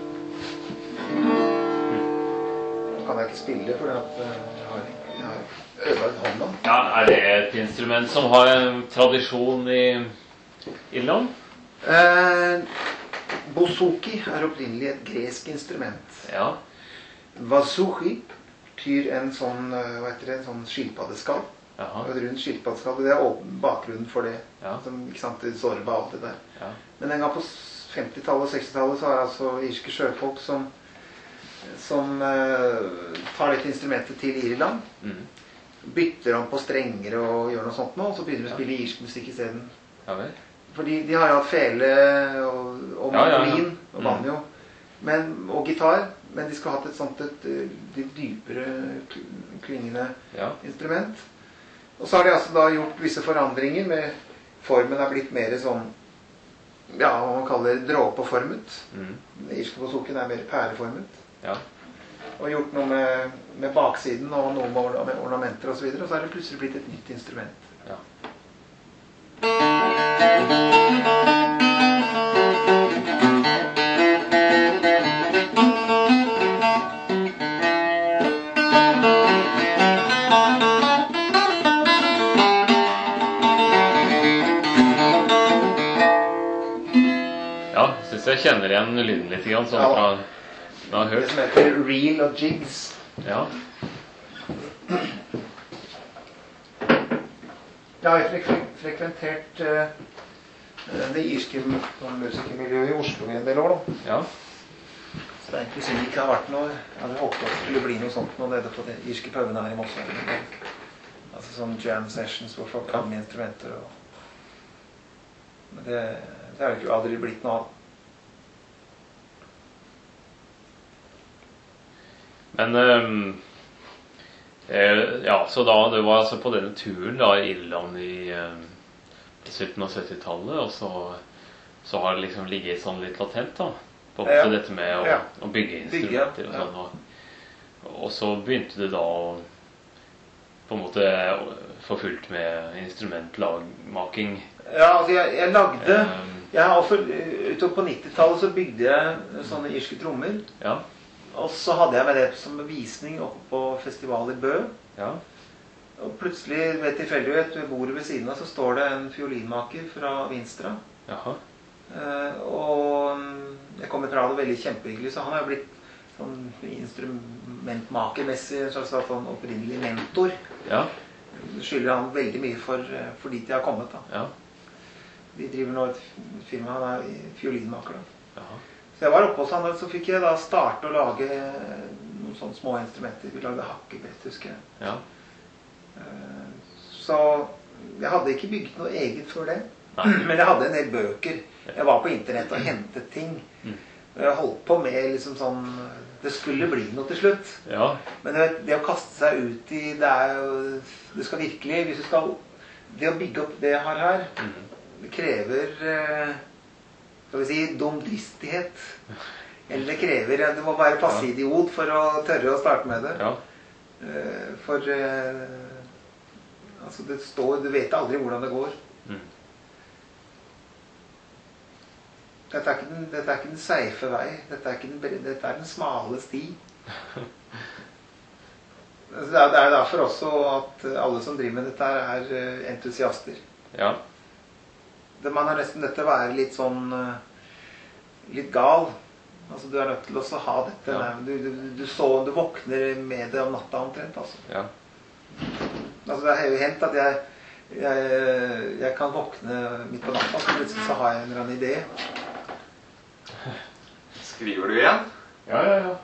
Speaker 2: Nå kan jeg ikke spille for at eh, jeg har, jeg har øvet hånda.
Speaker 1: Ja, er det et instrument som har en tradisjon i Irland?
Speaker 2: Eh, bouzouki er opprinnelig et gresk instrument.
Speaker 1: Ja.
Speaker 2: Vazouki betyr en sånn, eh, hva heter det, en sånn skilpaddeskall.
Speaker 1: Jaha.
Speaker 2: Et rundt skilpaddeskall. Det er åpen bakgrunnen for det.
Speaker 1: Ja.
Speaker 2: Som, ikke sant, det sorba og alt det der.
Speaker 1: Ja.
Speaker 2: Men en gang på femtitallet og sekstitallet så er det altså irske sjøfolk som, som eh, tar dette instrumentet til Irland.
Speaker 1: Mm.
Speaker 2: Bytter om på strenger og gjør noe sånt nå, og så begynner de å spille irsk musikk i stedet.
Speaker 1: Ja vel.
Speaker 2: Fordi de har jo hatt fele og, og
Speaker 1: Ja, ja, ja.
Speaker 2: mandolin og
Speaker 1: Mm.
Speaker 2: banjo. Men, og gitar. Men de skal ha hatt et sånt et, eh, litt dypere kl- klingende
Speaker 1: Ja.
Speaker 2: instrument. Og så har de altså da gjort visse forandringer med formen er blitt mer sånn, ja, hva man kaller dråpeformet.
Speaker 1: Mm.
Speaker 2: Den irske bouzouken er mer pæreformet.
Speaker 1: Ja.
Speaker 2: Og gjort noe med, med baksiden og noe med orna- med ornamenter og så videre. Og så er det plutselig blitt et nytt instrument.
Speaker 1: Ja. Ja, synes jeg kjenner igjen lyden litt grann, sånn
Speaker 2: Ja.
Speaker 1: fra jeg har
Speaker 2: Det
Speaker 1: hørt.
Speaker 2: som heter reel og jigs.
Speaker 1: Ja.
Speaker 2: Jeg har frek frekventert eh, det irske mu- musikermiljøet i Oslo i en del år da.
Speaker 1: Ja.
Speaker 2: Så det er egentlig synd det ikke har vært noe. Jeg hadde håpet at det skulle bli noe sånt noe nede på de irske pubene her i Mosse. Altså sånn jam sessions hvor folk kan med instrumenter og... Men det, det har jo ikke aldri blitt noe av.
Speaker 1: Men ehm, eh, ja, så da det var altså på denne turen da i Irland i eh, på slutten av syttitallet, og så så har det liksom ligget sånn litt latent da. På en måte
Speaker 2: Ja.
Speaker 1: dette med å,
Speaker 2: Ja.
Speaker 1: å bygge instrumenter
Speaker 2: Bygge,
Speaker 1: og
Speaker 2: ja.
Speaker 1: sånn. Og, og så begynte du da å på en måte få fulgt med instrumentlagmaking.
Speaker 2: Ja, altså jeg, jeg lagde
Speaker 1: Um,
Speaker 2: jeg har også, Utover på nittitallet så bygde jeg sånne irske trommer.
Speaker 1: ja,
Speaker 2: Og så hadde jeg med det som visning oppe på festival i Bø.
Speaker 1: ja,
Speaker 2: Og plutselig ved tilfeldighet ved bordet ved siden av så står det en fiolinmaker fra Vinstra.
Speaker 1: jaha,
Speaker 2: Eh, og jeg kommer fra det veldig kjempehyggelig, så han er jo blitt sånn instrumentmakermessig en slags sånn opprinnelig mentor.
Speaker 1: ja,
Speaker 2: Det skylder han veldig mye for, eh, for dit jeg har kommet da.
Speaker 1: ja,
Speaker 2: De driver nå et firma, han er fiolinmaker da.
Speaker 1: jaha,
Speaker 2: Så jeg var oppe hos han, og så fikk jeg da starte å lage noen sånne små instrumenter. Vi lagde hakkebrett, husker jeg.
Speaker 1: ja,
Speaker 2: Eh, Så jeg hadde ikke bygget noe eget før det.
Speaker 1: Nei.
Speaker 2: Men jeg hadde en del bøker. Jeg var på internett og hentet ting.
Speaker 1: Mm.
Speaker 2: Og jeg holdt på med liksom sånn Det skulle bli noe til slutt.
Speaker 1: ja,
Speaker 2: Men du vet, det å kaste seg ut i Det er jo Det skal virkelig Hvis du skal Det å bygge opp det jeg har her,
Speaker 1: mhm,
Speaker 2: det krever eh, Skal vi si dumdristighet. Eller det krever ja, Du må være passe idiot for å tørre å starte med det.
Speaker 1: ja,
Speaker 2: Eh, For eh, Altså, det står Du vet aldri hvordan det går.
Speaker 1: mm,
Speaker 2: Dette er ikke den, dette er ikke den seife vei. Dette er, ikke den, bre- dette er den smale sti. Altså, Det er, det er derfor også at alle som driver med dette her, er eh, entusiaster.
Speaker 1: ja,
Speaker 2: Det, man er nesten nødt til å være litt sånn eh, litt gal. Altså, du er nødt til også å ha dette.
Speaker 1: Ja.
Speaker 2: Nei, Du, du, du, så, du våkner med det om natta omtrent. Altså.
Speaker 1: ja,
Speaker 2: Altså, det har jo hendt at jeg, jeg, jeg kan våkne midt på natta, så plutselig så har jeg en eller annen idé.
Speaker 3: Skriver du igjen?
Speaker 1: ja, ja, ja,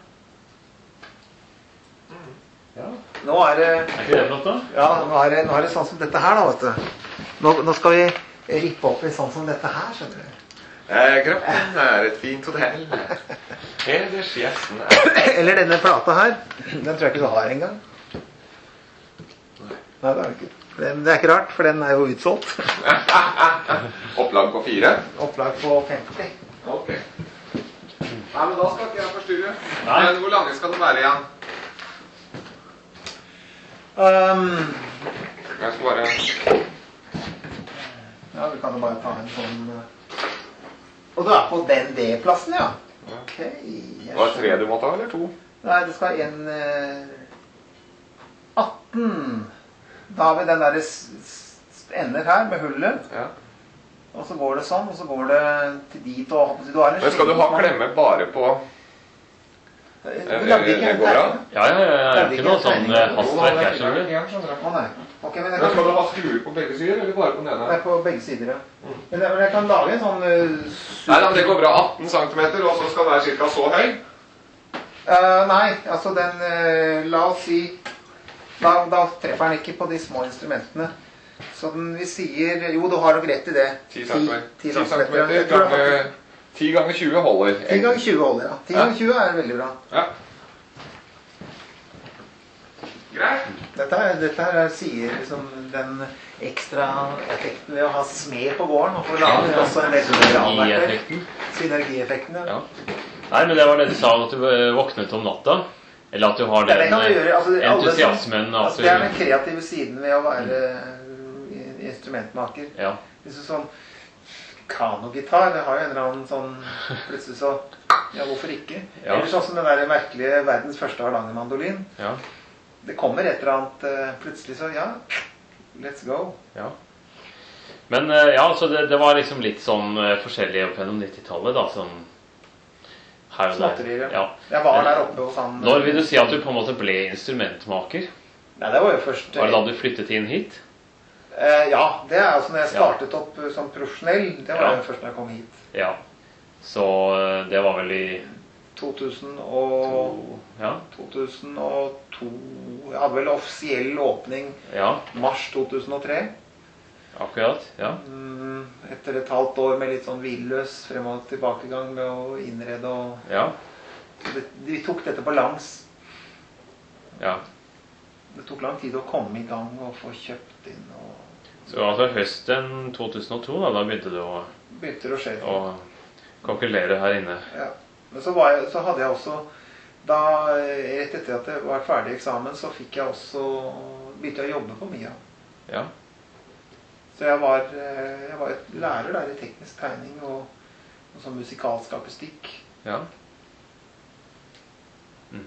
Speaker 1: ja.
Speaker 2: Nå er det
Speaker 1: Er ikke det flott da?
Speaker 2: Ja, nå er det, nå er det sånn som dette her, da, vet du. Nå, nå skal vi rippe opp i sånn som dette her, skjønner du.
Speaker 3: Eh, Kroppen er et fint hotell. Hedersgjesten er
Speaker 2: Eller denne plata her. Den tror jeg ikke du har engang. Nei, det er det ikke. Den, det er ikke rart, for den er jo utsolgt.
Speaker 3: opplag på fire.
Speaker 2: Opplag på femti.
Speaker 3: Ok. Nei, men da skal ikke jeg forstyrre.
Speaker 1: Nei.
Speaker 3: Men hvor lange skal det være igjen?
Speaker 2: Um,
Speaker 3: Jeg skal bare...
Speaker 2: ja, vi kan jo bare ta en sånn uh, Og du er på den D-plassen, ja?
Speaker 3: Ja.
Speaker 2: Ok. jeg
Speaker 3: Var det tre
Speaker 2: skjønner.
Speaker 3: du måtte ha, eller to?
Speaker 2: Nei, det skal en uh, atten. Da har vi den der s- s- ender her med hullet.
Speaker 3: Ja.
Speaker 2: Og så går det sånn, og så går det til dit og du har en
Speaker 3: Men skal du ha
Speaker 2: slik-
Speaker 3: klemme bare på...
Speaker 2: Du lagde ikke
Speaker 3: Det
Speaker 2: en
Speaker 3: går bra?
Speaker 2: tegning?
Speaker 1: Ja, ja, ja, det er ikke noe sånn eh, hastverk her, skjønner du.
Speaker 2: Å nei. Ok, men jeg
Speaker 3: Men
Speaker 2: kan,
Speaker 3: skal du ha skruer på begge sider, eller bare på den ene?
Speaker 2: nei, på begge sider, ja. Men jeg, men jeg kan lage en sånn uh,
Speaker 3: Nei, nei, men det går bra. atten centimeter, og så skal den være cirka så høy.
Speaker 2: Uh, nei, altså den uh, La oss si da, da treffer den ikke på de små instrumentene. Så den, vi sier Jo, du har nok rett i det.
Speaker 3: ti centimeter.
Speaker 2: ti
Speaker 3: ti
Speaker 2: centimeter.
Speaker 3: centimeter
Speaker 2: Jeg tror det er
Speaker 3: ganger ti ganger tjue holder.
Speaker 2: ti ganger tjue holder, ja. ti ganger tjue er veldig bra.
Speaker 3: Ja. Greit.
Speaker 2: Dette, er, dette her er, sier liksom den ekstra effekten ved å ha smed på gården. Og få lage også en del mineralverktøy.
Speaker 1: Synergieffekten.
Speaker 2: Synergieffekten, ja.
Speaker 1: Ja. Nei, men det var det du sa, at du eh, våknet om natta. Eller at du har
Speaker 2: Ja, det
Speaker 1: den
Speaker 2: kan du
Speaker 1: eh,
Speaker 2: gjøre. Altså, alle som-
Speaker 1: entusiasmen.
Speaker 2: altså,
Speaker 1: Altså,
Speaker 2: det er den kreative siden ved å være uh, instrumentmaker.
Speaker 1: ja,
Speaker 2: Hvis du sånn kanogitar, det har jo en eller annen sånn plutselig så ja, hvorfor ikke?
Speaker 1: Ja.
Speaker 2: Eller sånn som den der merkelige verdens første Hardanger-mandolin.
Speaker 1: ja,
Speaker 2: Det kommer et eller annet uh, plutselig så ja, let's go.
Speaker 1: ja. Men eh, ja, så det, det var liksom litt sånn eh, forskjellig opp gjennom nittitallet, da, sånn her og der.
Speaker 2: Småtterier,
Speaker 1: Ja.
Speaker 2: Jeg var der oppe hos han.
Speaker 1: Når vil du si at du på en måte ble instrumentmaker?
Speaker 2: Nei, det var jo først
Speaker 1: Var det da du flyttet inn hit?
Speaker 2: Eh, ja, det er altså når jeg
Speaker 1: Ja.
Speaker 2: startet opp uh, som profesjonell. Det var
Speaker 1: Ja.
Speaker 2: jo først når jeg kom hit.
Speaker 1: Ja. Så eh, det var vel i
Speaker 2: to tusen og
Speaker 1: Ja,
Speaker 2: to tusen og to. Jeg hadde vel offisiell åpning
Speaker 1: ja,
Speaker 2: mars to tusen og tre.
Speaker 1: akkurat. Ja,
Speaker 2: Mm, Etter et halvt år med litt sånn villøs frem- og tilbakegang med å innrede og
Speaker 1: ja,
Speaker 2: det, Vi tok dette på langs.
Speaker 1: ja.
Speaker 2: Det tok lang tid å komme i gang og få kjøpt inn og
Speaker 1: Så altså høsten to tusen og to, da, da begynte du å
Speaker 2: begynte det å skje.
Speaker 1: Og kalkulere her inne.
Speaker 2: Ja. Men så, var jeg, så hadde jeg også, da, rett etter at jeg var ferdig eksamen, så fikk jeg også, begynte jeg å jobbe på M I A.
Speaker 1: Ja.
Speaker 2: Så jeg var, jeg var et lærer der i teknisk tegning og, og sånn musikalsk akustikk.
Speaker 1: Ja. Mm.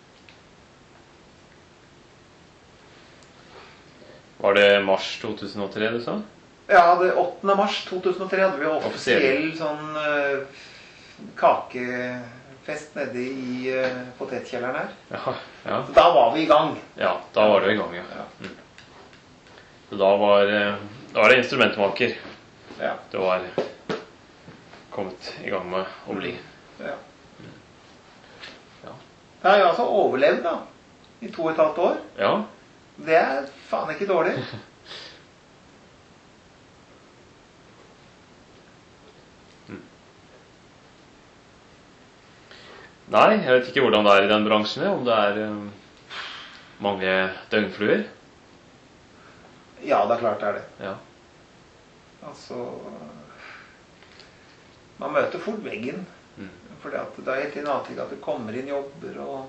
Speaker 1: Var det mars to tusen og tre du sa?
Speaker 2: Ja, det åttende mars to tusen og tre hadde vi jo offisiell
Speaker 1: Offisiell.
Speaker 2: sånn uh, kakefest nede i uh, potetkjelleren her.
Speaker 1: Ja, ja.
Speaker 2: Så da var vi i gang.
Speaker 1: Ja, da var det i gang, ja.
Speaker 2: Ja.
Speaker 1: Mm. Så da var, eh, da var det instrumentmaker.
Speaker 2: Ja.
Speaker 1: Det var kommet i gang med å bli.
Speaker 2: Ja.
Speaker 1: Ja.
Speaker 2: Da har jeg altså overlevd da, i to og et halvt år.
Speaker 1: Ja.
Speaker 2: Det er faen ikke dårlig.
Speaker 1: Nei, jeg vet ikke hvordan det er i den bransjen, om det er eh, mange døgnfluer.
Speaker 2: Ja, det er klart det er det.
Speaker 1: Ja.
Speaker 2: Altså, man møter fort veggen.
Speaker 1: Mm.
Speaker 2: Fordi at det er helt i natig at det kommer inn jobber og...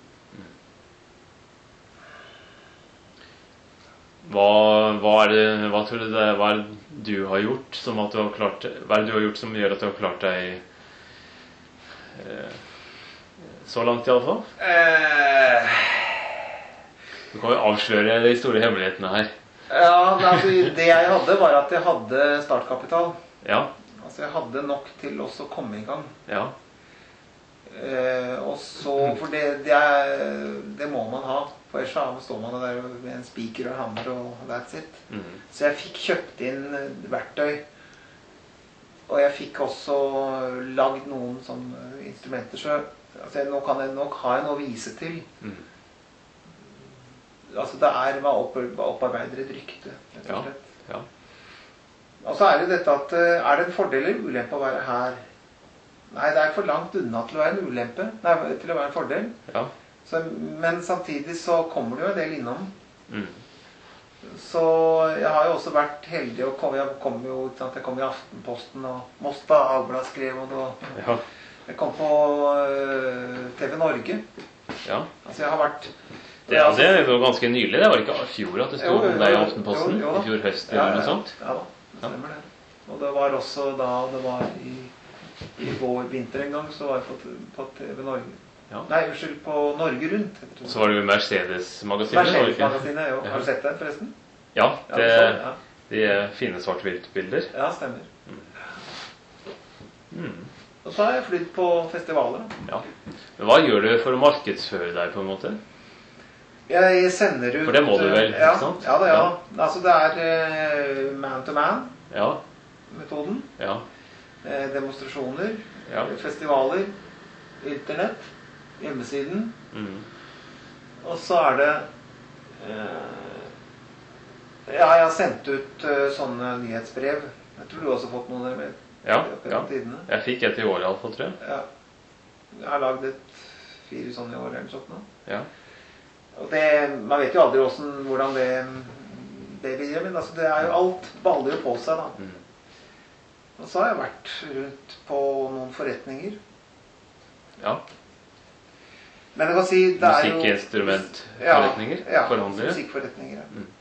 Speaker 1: Hva, hva er det, hva tror du det er, hva er det du har gjort som at du har klart, hva er det du har gjort som gjør at du har klart deg eh, så langt i alle fall?
Speaker 2: Eh,
Speaker 1: Du kan jo avsløre de store hemmelighetene her.
Speaker 2: ja, det, altså, det jeg hadde var at jeg hadde startkapital.
Speaker 1: Ja,
Speaker 2: Altså jeg hadde nok til også å komme i gang.
Speaker 1: ja,
Speaker 2: Eh, og så, for det, det, er, det må man ha. For ellers så står man der med en spiker og en hammer og that's it.
Speaker 1: mm.
Speaker 2: Så jeg fikk kjøpt inn verktøy. Og jeg fikk også lagd noen sånne instrumenter. Så altså, nå, kan jeg, nå har jeg noe å vise til.
Speaker 1: Mm.
Speaker 2: Altså det er hva opp, hva opparbeider et rykte, rett
Speaker 1: Ja,
Speaker 2: og slett.
Speaker 1: ja,
Speaker 2: Og så er det dette at, eh, er det en fordel eller ulempe å være her? Nei, det er for langt unna til å være en ulempe. Nei, til å være en fordel.
Speaker 1: ja,
Speaker 2: Så, men samtidig så kommer det jo en del innom.
Speaker 1: mm.
Speaker 2: Så jeg har jo også vært heldig å komme, jeg kom jo, ikke sant, jeg kom i Aftenposten og Moss Dagblad skrev og det,
Speaker 1: ja,
Speaker 2: jeg kom på uh, T V Norge.
Speaker 1: ja.
Speaker 2: Altså jeg har vært...
Speaker 1: Det, ja, det er jo ganske nylig, det var ikke i fjor at det
Speaker 2: Jo,
Speaker 1: stod
Speaker 2: jo,
Speaker 1: om deg i
Speaker 2: jo,
Speaker 1: Aftenposten,
Speaker 2: jo, jo da.
Speaker 1: i fjor høst
Speaker 2: Ja,
Speaker 1: eller noe
Speaker 2: ja,
Speaker 1: sånt.
Speaker 2: Ja da, det stemmer det. Og det var også da, det var i, i vår vinter en gang, så var jeg på, på T V Norge.
Speaker 1: Ja.
Speaker 2: Nei, unnskyld, på Norge Rundt. heter det.
Speaker 1: Så var det jo Mercedes-magasinet, var det ikke?
Speaker 2: Mercedes-magasinet, jo.
Speaker 1: Ja.
Speaker 2: Har du sett det forresten?
Speaker 1: Ja,
Speaker 2: Ja,
Speaker 1: det,
Speaker 2: sånn, ja.
Speaker 1: de fine svart-hvitt-bilder.
Speaker 2: Ja, stemmer.
Speaker 1: Mm.
Speaker 2: Og så har jeg flytt på festivaler. Da.
Speaker 1: Ja. Men hva gjør du for å markedsføre deg på en måte?
Speaker 2: Jeg sender ut...
Speaker 1: For det må du vel,
Speaker 2: ja,
Speaker 1: ikke sant?
Speaker 2: Ja, det, ja. Altså det er eh, man-to-man-metoden.
Speaker 1: Ja, ja,
Speaker 2: Eh, demonstrasjoner,
Speaker 1: ja.
Speaker 2: festivaler, internett, hjemmesiden.
Speaker 1: Mm.
Speaker 2: Og så er det... Eh, ja, jeg har sendt ut eh, sånne nyhetsbrev. Jeg tror du også har fått noen der med.
Speaker 1: Ja,
Speaker 2: opp
Speaker 1: ja.
Speaker 2: gjennom tidene.
Speaker 1: Jeg fikk et i året i alle fall, tror jeg.
Speaker 2: Ja. Jeg har lagd et fire sånne i år eller sånt nå.
Speaker 1: Ja,
Speaker 2: Og det, man vet jo aldri hvordan, hvordan det, det blir, men altså det er jo alt baller jo på seg da.
Speaker 1: mm.
Speaker 2: Og så har jeg vært rundt på noen forretninger.
Speaker 1: Ja.
Speaker 2: Men det kan si, det er jo...
Speaker 1: Musikkinstrumentforretninger,
Speaker 2: ja, ja,
Speaker 1: forhandlere.
Speaker 2: musikkforretninger, ja.
Speaker 1: Mm.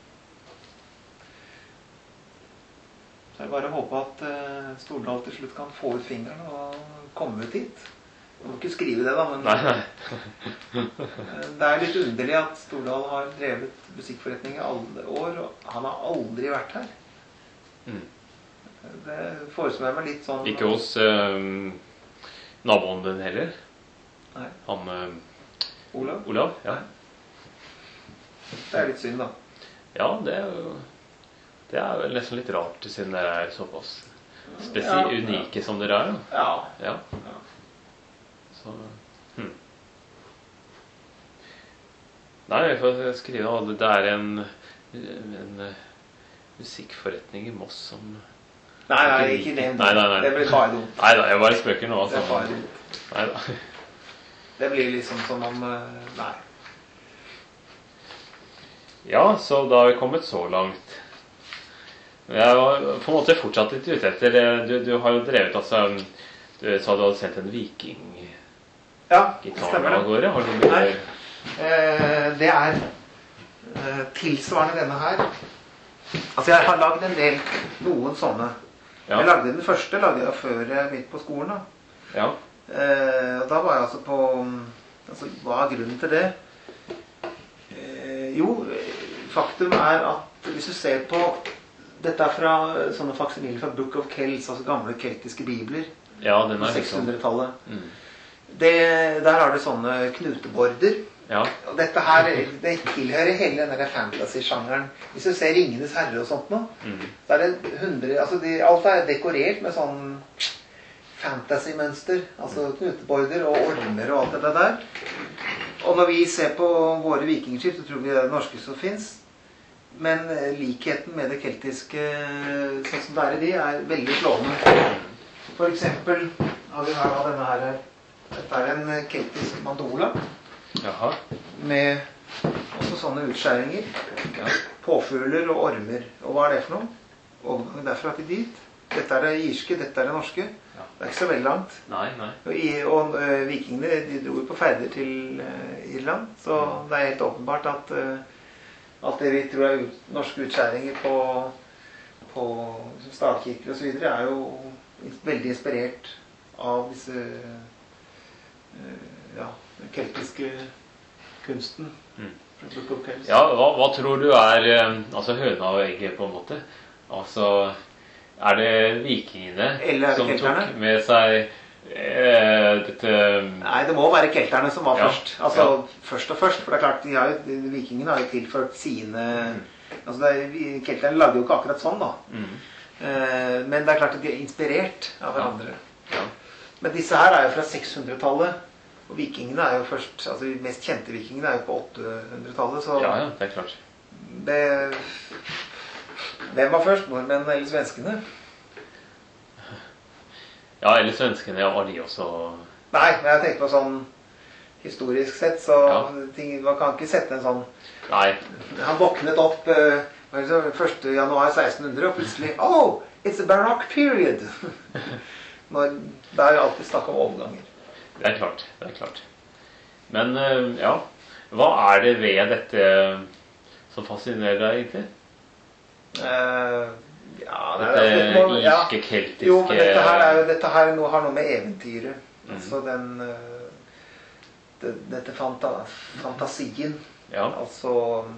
Speaker 2: Så jeg bare håper at uh, Stordal til slutt kan få ut fingeren og komme ut hit. Jeg må ikke skrive det da, men
Speaker 1: Nei, nei.
Speaker 2: det er litt underlig at Stordal har drevet musikkforretning i alle år, og han har aldri vært her.
Speaker 1: Mm.
Speaker 2: Det forestemmer meg litt sånn...
Speaker 1: Ikke hos um, naboen din heller.
Speaker 2: Nei.
Speaker 1: Han um,
Speaker 2: Olav?
Speaker 1: Olav, ja.
Speaker 2: Det er litt synd da.
Speaker 1: Ja, det er jo det er vel nesten litt rart, siden dere er såpass spesielt
Speaker 2: Ja, ja.
Speaker 1: unike som dere er. Da.
Speaker 2: Ja.
Speaker 1: Ja.
Speaker 2: Ja.
Speaker 1: Så, hm. Nei, jeg får skrive av det. Det er en, en uh, musikkforretning i Moss som...
Speaker 2: Nei, nei, ikke nevn det.
Speaker 1: Nei, nei, nei.
Speaker 2: Det blir bare dumt.
Speaker 1: Nei da, jeg bare spøker nå.
Speaker 2: Det
Speaker 1: Altså.
Speaker 2: er bare dumt.
Speaker 1: Nei da.
Speaker 2: Det blir liksom som om... eh, Nei.
Speaker 1: Ja, så da har vi kommet så langt. Jeg var på en måte fortsatt litt ute etter det. Du, du har jo drevet, altså Du sa du hadde sendt en viking-gitar
Speaker 2: Ja, stemmer
Speaker 1: av
Speaker 2: det.
Speaker 1: gårde. Har du noe
Speaker 2: Nei.
Speaker 1: mer?
Speaker 2: Eh, det er eh, tilsvarende denne her. Altså, jeg har lagd en del, noen sånne.
Speaker 1: Ja.
Speaker 2: Jeg lagde den første, lagde jeg før jeg begynte på skolen da.
Speaker 1: Ja.
Speaker 2: Eh, og da var jeg altså på, altså, hva er grunnen til det? Eh, jo, faktum er at hvis du ser på, dette er fra sånne faksimiler fra Book of Kells, altså gamle keltiske bibler,
Speaker 1: Ja, den
Speaker 2: på
Speaker 1: er liksom
Speaker 2: sekshundretallet.
Speaker 1: mm.
Speaker 2: Det, der har du sånne knuteborder.
Speaker 1: Ja.
Speaker 2: Og dette her, det tilhører hele denne fantasy-sjangeren. Hvis du ser Ringenes herre og sånt nå,
Speaker 1: Mm.
Speaker 2: så er det hundre, altså de, alt er dekorert med sånn fantasy-mønster, altså knuteborder og ormer og alt dette der. Og når vi ser på våre vikingskip, så tror vi det er det norske som finnes. Men likheten med det keltiske, sånn som det er i de, er veldig slående. For eksempel har vi her da denne her, dette er en keltisk mandola,
Speaker 1: Jaha.
Speaker 2: med også sånne utskjæringer,
Speaker 1: Ja.
Speaker 2: påfugler og ormer. Og hva er det for noe? Overgangen derfra til dit. Dette er det irske, dette er det norske.
Speaker 1: Ja.
Speaker 2: Det er ikke så veldig langt.
Speaker 1: Nei, nei.
Speaker 2: Og, i, og ø, vikingene, de dro jo på ferder til ø, Irland, så det er helt åpenbart at ø, alt det vi tror er ut, norske utskjæringer på, på stavkirker og så videre, er jo ins- veldig inspirert av disse ø, ja, den keltiske kunsten.
Speaker 1: Mm.
Speaker 2: fra Book of Kells.
Speaker 1: Ja, hva, hva tror du er eh, altså høna og egget på en måte? Altså, er det vikingene
Speaker 2: Eller
Speaker 1: som
Speaker 2: kelterne?
Speaker 1: tok med seg eh, dette
Speaker 2: Nei, det må være kelterne som var
Speaker 1: Ja.
Speaker 2: først. Altså,
Speaker 1: Ja.
Speaker 2: først og først, for det er klart, de har jo, de, vikingene har jo tilført sine... Altså, det er, vi- kelterne lagde jo ikke akkurat sånn, da.
Speaker 1: mm.
Speaker 2: Eh, men det er klart at de er inspirert av hverandre.
Speaker 1: Ja.
Speaker 2: Men disse her er jo fra sekshundretallet, og vikingene er jo først, altså de mest kjente vikingene er jo på åttehundretallet, så
Speaker 1: ja, ja, det er klart.
Speaker 2: det... Hvem var først, nordmenn eller svenskene?
Speaker 1: Ja, eller svenskene, ja, var de også
Speaker 2: Nei, men jeg tenker på sånn historisk sett, så
Speaker 1: Ja.
Speaker 2: ting, man kan ikke sette en sånn...
Speaker 1: Nei.
Speaker 2: Han våknet opp eh, hva er det så, første januar sekstenhundre, og plutselig Oh, it's a baroque period! Når, det er jo alltid snakk om overganger.
Speaker 1: Det er klart, det er klart. Men eh, ja, hva er det ved dette som fascinerer deg egentlig?
Speaker 2: Eh, ja, det er,
Speaker 1: Dette
Speaker 2: det må- ja.
Speaker 1: irske, keltiske
Speaker 2: Jo, men dette her, er jo, dette her er noe, har noe med eventyret.
Speaker 1: Mhm.
Speaker 2: Altså den eh, det, dette fanta, fantasien.
Speaker 1: Ja,
Speaker 2: Altså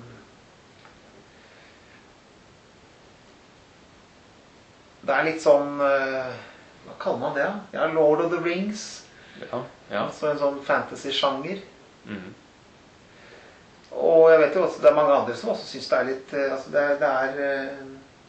Speaker 2: Det er litt sånn eh, hva kaller man det? Da? Ja, Lord of the Rings.
Speaker 1: ja, ja.
Speaker 2: Altså en sånn fantasy-sjanger.
Speaker 1: Mm.
Speaker 2: Og jeg vet jo også, det er mange andre som også synes det er litt eh, altså det er, det er eh,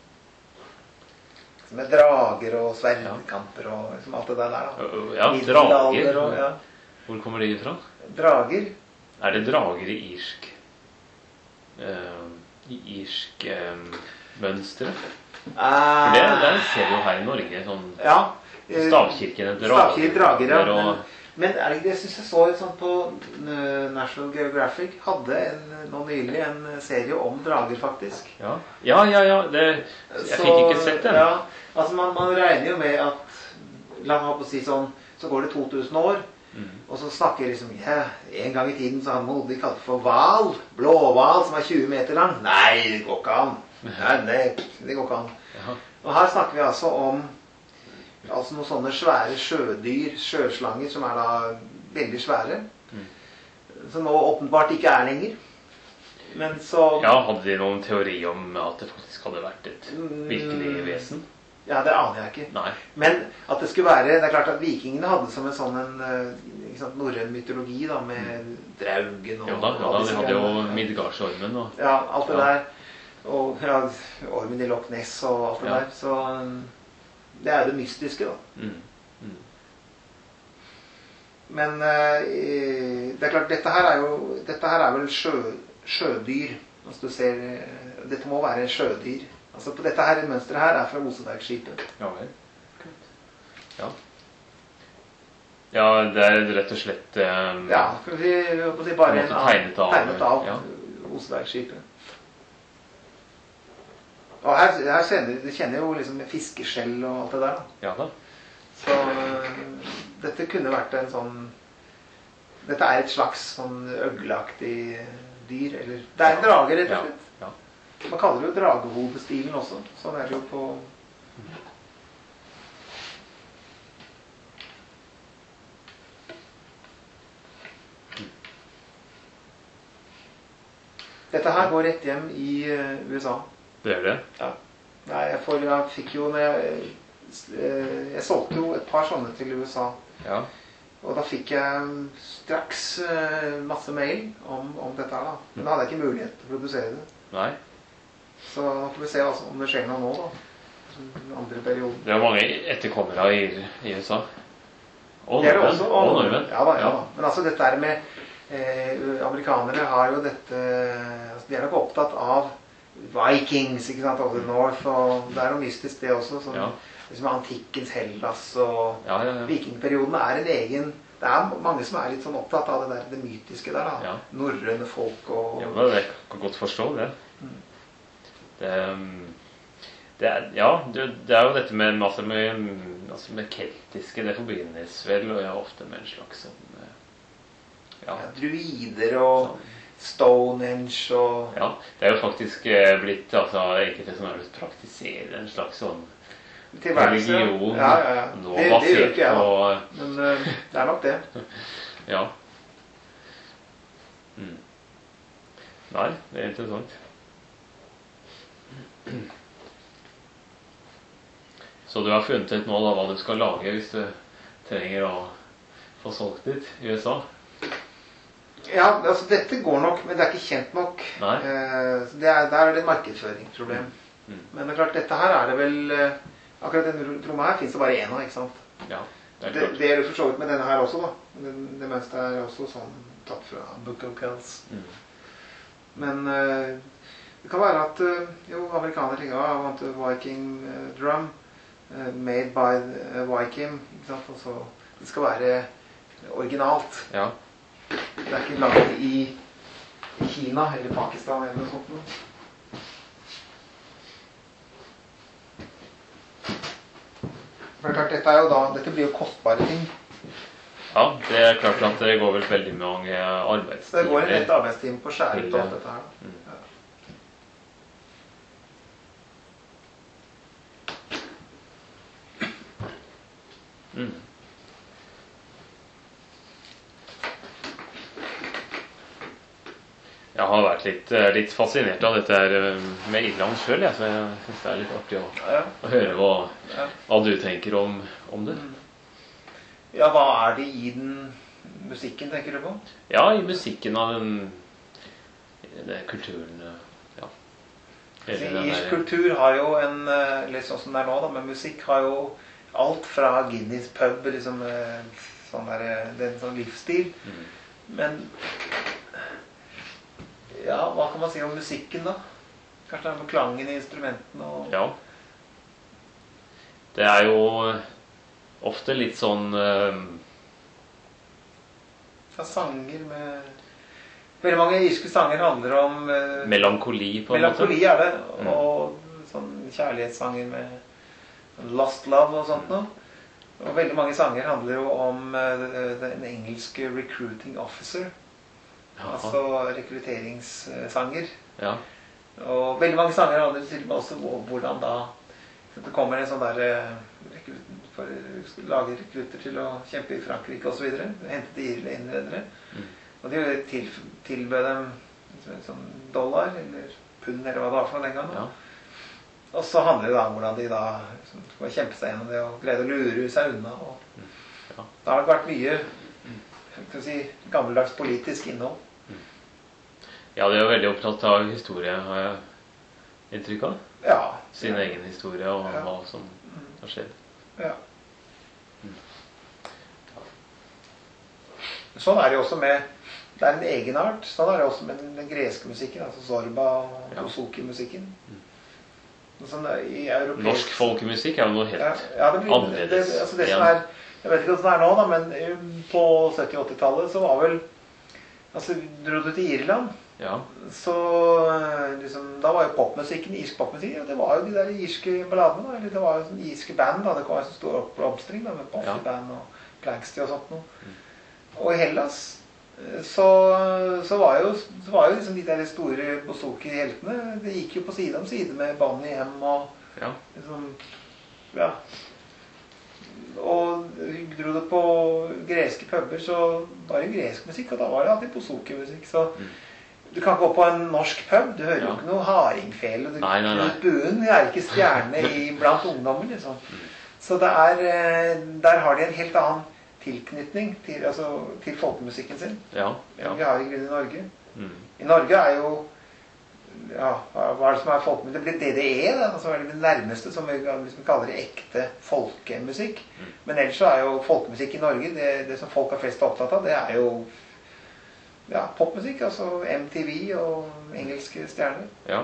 Speaker 2: med drager og sverdkamper og liksom alt det der der da.
Speaker 1: Ja,
Speaker 2: Middelalder
Speaker 1: drager.
Speaker 2: og, ja.
Speaker 1: Hvor kommer de fra?
Speaker 2: Drager.
Speaker 1: Er det drager i irsk eh, i irsk eh, mønstre? For det, det ser vi jo her i Norge, sånn
Speaker 2: Ja. eh,
Speaker 1: stavkirkene,
Speaker 2: Stavkirke, drager, ja.
Speaker 1: og,
Speaker 2: Men, men er det ikke det, jeg synes jeg så et sånt på eh, National Geographic, hadde en, nå nylig en serie om drager faktisk.
Speaker 1: ja. ja, ja, ja, det, jeg
Speaker 2: Så,
Speaker 1: fikk ikke sett den.
Speaker 2: Ja, altså man, man regner jo med at, la meg på å si sånn, så går det to tusen år,
Speaker 1: Mm.
Speaker 2: og så snakker jeg liksom, ja, en gang i tiden så hadde man noe de kalte for val, blåval, som er tjue meter lang. Nei, det går ikke an. Nei, nei, det går ikke an.
Speaker 1: Ja.
Speaker 2: Og her snakker vi altså om altså noen sånne svære sjødyr, sjøslanger, som er da veldig svære.
Speaker 1: Mm.
Speaker 2: Som nå åpenbart ikke er lenger. Men så...
Speaker 1: Ja, hadde de noen teori om at det faktisk hadde vært et virkelig
Speaker 2: Mm.
Speaker 1: vesen?
Speaker 2: Ja, det aner jeg ikke.
Speaker 1: Nei.
Speaker 2: Men at det skulle være, det er klart at vikingene hadde som en sånn en, eh, ikke sant, norrøn mytologi da, med draugen og...
Speaker 1: Jo da, ja, da,
Speaker 2: og
Speaker 1: de
Speaker 2: disse
Speaker 1: hadde jo
Speaker 2: greiene.
Speaker 1: Midgardsormen og
Speaker 2: Ja, alt det
Speaker 1: Ja.
Speaker 2: der. Og ja, ormen i Loch Ness og alt det
Speaker 1: Ja.
Speaker 2: der. Så um, det er jo det mystiske da.
Speaker 1: mm. Mm.
Speaker 2: Men eh, det er klart, dette her er jo, dette her er vel sjø, sjødyr. Altså du ser, eh, dette må være en sjødyr. Altså på dette her, mønstret her er fra Osebergskipet.
Speaker 1: Ja vel. Ja. Ja, det er rett og slett eh,
Speaker 2: Ja, skal vi si, jeg holdt på å si bare
Speaker 1: På en
Speaker 2: en
Speaker 1: måte
Speaker 2: annen-
Speaker 1: tegnet av-
Speaker 2: tegnet av
Speaker 1: ja.
Speaker 2: Osebergskipet. Og her, her kjenner, du kjenner jo liksom fiskeskjell og alt det der da.
Speaker 1: Ja da.
Speaker 2: Så uh, dette kunne vært en sånn, dette er et slags sånn øgleaktig dyr, eller det er en drage rett og slett.
Speaker 1: Ja. Ja.
Speaker 2: Man kaller det jo dragehodestilen også, sånn er det jo på... Dette her går rett hjem i uh, U S A.
Speaker 1: Det gjør det?
Speaker 2: Ja. Nei, jeg, får, jeg fikk jo når jeg, uh, jeg solgte jo et par sånne til U S A.
Speaker 1: Ja.
Speaker 2: Og da fikk jeg straks uh, masse mail om, om dette her da. Men da hadde jeg ikke mulighet til å produsere det.
Speaker 1: Nei.
Speaker 2: Så nå får vi se altså, om det skjer noe nå da. Andre perioden.
Speaker 1: Det er mange etterkommere i, i U S A. Og
Speaker 2: det er det
Speaker 1: nordmenn.
Speaker 2: også.
Speaker 1: Og nordmenn.
Speaker 2: Ja da, ja da. Men altså dette er med... Eh, amerikanere har jo dette, altså, de er nok opptatt av Vikings, ikke sant, of the North, og det er noe mystisk det også, sånn,
Speaker 1: Ja.
Speaker 2: liksom antikkens Hellas og
Speaker 1: Ja, ja, ja.
Speaker 2: vikingperioden er en egen, det er mange som er litt sånn opptatt av det der, det mytiske der da,
Speaker 1: Ja.
Speaker 2: norrøne folk og...
Speaker 1: Ja, men jeg kan godt forstå det. Det, det er, ja, det, det er jo dette med, altså med, altså med keltiske, det forbindes vel og ja, ofte med en slags sånn, ja.
Speaker 2: Ja, druider og Stonehenge og...
Speaker 1: Ja, det er jo faktisk eh, blitt, altså, enkelte som har praktiserer en slags sånn
Speaker 2: tilværelse.
Speaker 1: religion,
Speaker 2: Ja, ja, ja.
Speaker 1: nå
Speaker 2: Det, det gjør
Speaker 1: basert
Speaker 2: ikke jeg
Speaker 1: på,
Speaker 2: da. Men uh, det er nok det.
Speaker 1: ja. Mm. Nei, det er interessant. Så du har funnet ut nå da hva du skal lage hvis du trenger å få solgt ditt i U S A?
Speaker 2: Ja, altså dette går nok, men det er ikke kjent nok.
Speaker 1: Nei.
Speaker 2: Eh, så det er, der er det et markedsføringsproblem.
Speaker 1: Mm.
Speaker 2: Men det er klart, dette her er det vel... eh, akkurat den tromma her finnes det bare en av, ikke sant?
Speaker 1: Ja, det er
Speaker 2: Det,
Speaker 1: klart.
Speaker 2: det er jo for så vidt med denne her også da. Den, det meste er også sånn tatt fra Book of Kells.
Speaker 1: Mm.
Speaker 2: Men eh, det kan være at eh, jo, amerikaner tenker, ah, I want a Viking eh, drum eh, made by a Viking, ikke sant? Altså, det skal være originalt.
Speaker 1: Ja.
Speaker 2: Det er ikke laget i Kina eller Pakistan eller noe sånt noe. For det er klart, dette er jo da, dette blir jo kostbare ting.
Speaker 1: Ja, det er klart at det går vel veldig mange arbeidstimer.
Speaker 2: Så det går en rett arbeidstime på å skjære ut alt dette her.
Speaker 1: Mm.
Speaker 2: Ja.
Speaker 1: Mm. Jeg har vært litt, eh, litt fascinert av dette her eh, med Irland selv, jeg, så jeg synes det er litt artig å,
Speaker 2: Ja.
Speaker 1: å høre hva,
Speaker 2: Ja.
Speaker 1: hva du tenker om, om det.
Speaker 2: Ja, hva er det i den musikken, tenker du på?
Speaker 1: Ja, i musikken av den, i den kulturen, ja. Hele den
Speaker 2: Irsk
Speaker 1: der-
Speaker 2: kultur har jo en, eh, litt sånn som det er nå da, men musikk har jo alt fra Guinness pub, liksom, eh, sånn der, eh, det er en sånn livsstil.
Speaker 1: Mm.
Speaker 2: Men, ja, hva kan man si om musikken da? Kanskje det er med klangen i instrumentene og...
Speaker 1: Ja. Det er jo ofte litt sånn eh,
Speaker 2: Ja, sanger med... Veldig mange irske sanger handler om... eh,
Speaker 1: melankoli på en
Speaker 2: melankoli
Speaker 1: måte.
Speaker 2: er det, og sånn kjærlighetssanger med lost love og sånt noe. Og veldig mange sanger handler jo om eh, den engelske recruiting officer.
Speaker 1: Ja.
Speaker 2: Altså rekrutteringssanger.
Speaker 1: Ja.
Speaker 2: Og veldig mange sanger handler til og med også om hvordan da det kommer en sånn der eh, rekrutt- for å lage rekrutter til å kjempe i Frankrike og så videre. Hentet irlendere.
Speaker 1: Mm.
Speaker 2: Og de til, tilbød dem en sånn dollar eller pund eller hva det var for den gangen.
Speaker 1: Ja.
Speaker 2: Og så handler det da om hvordan de da liksom, skal kjempe seg gjennom det og greide å lure seg unna. Og
Speaker 1: Ja.
Speaker 2: da har det vært mye skal vi si, gammeldags politisk innhold.
Speaker 1: Ja, de er jo veldig opptatt av historie, har jeg inntrykk av.
Speaker 2: Ja.
Speaker 1: Sin
Speaker 2: ja.
Speaker 1: egen historie og
Speaker 2: Ja.
Speaker 1: hva som har skjedd.
Speaker 2: Ja. Sånn er det jo også med, det er en egenart, sånn er det også med den, den greske musikken, altså Zorba og
Speaker 1: Ja.
Speaker 2: Bouzouki-musikken. Sånn i europeisk...
Speaker 1: Norsk folkemusikk er jo noe helt
Speaker 2: Ja, ja, det blir, det,
Speaker 1: annerledes.
Speaker 2: det, altså det som
Speaker 1: igjen.
Speaker 2: er, jeg vet ikke hvordan det er nå da, men eh, på sytti- og åttitallet så var vel, Altså, dro du til Irland,
Speaker 1: Ja.
Speaker 2: så liksom, da var jo popmusikken, irsk popmusikk, og det var jo de der irske balladene, da, eller det var jo sånn irske band, da, det var en så stor oppblomstring da, med Buffy
Speaker 1: Ja.
Speaker 2: Band og Planksty og sånt noe. Og i Hellas, så, så var jo, så var jo liksom de der store bouzouki-heltene, det gikk jo på side om side med Bonnie M og
Speaker 1: Ja.
Speaker 2: liksom, ja. Og dro det på greske puber, så var det gresk musikk, og da var det alltid bouzouki-musikk, så du kan gå på en norsk pub, du hører jo
Speaker 1: Ja.
Speaker 2: ikke noe hardingfele, du,
Speaker 1: Nei, nei, nei.
Speaker 2: buen er ikke stjerne i, blant ungdommen, liksom. Så det er, eh, der har de en helt annen tilknytning til, altså, til folkemusikken sin,
Speaker 1: Ja.
Speaker 2: enn vi
Speaker 1: Ja.
Speaker 2: har i grunn i Norge.
Speaker 1: Mm.
Speaker 2: I Norge er jo, ja, hva er det som er folkemusikk? Det blir D D E, da, altså er det det nærmeste som vi liksom kaller det ekte folkemusikk. Men ellers så er jo folkemusikk i Norge, det, det som folk er flest opptatt av, det er jo ja, popmusikk, altså M T V og engelske stjerner.
Speaker 1: Ja.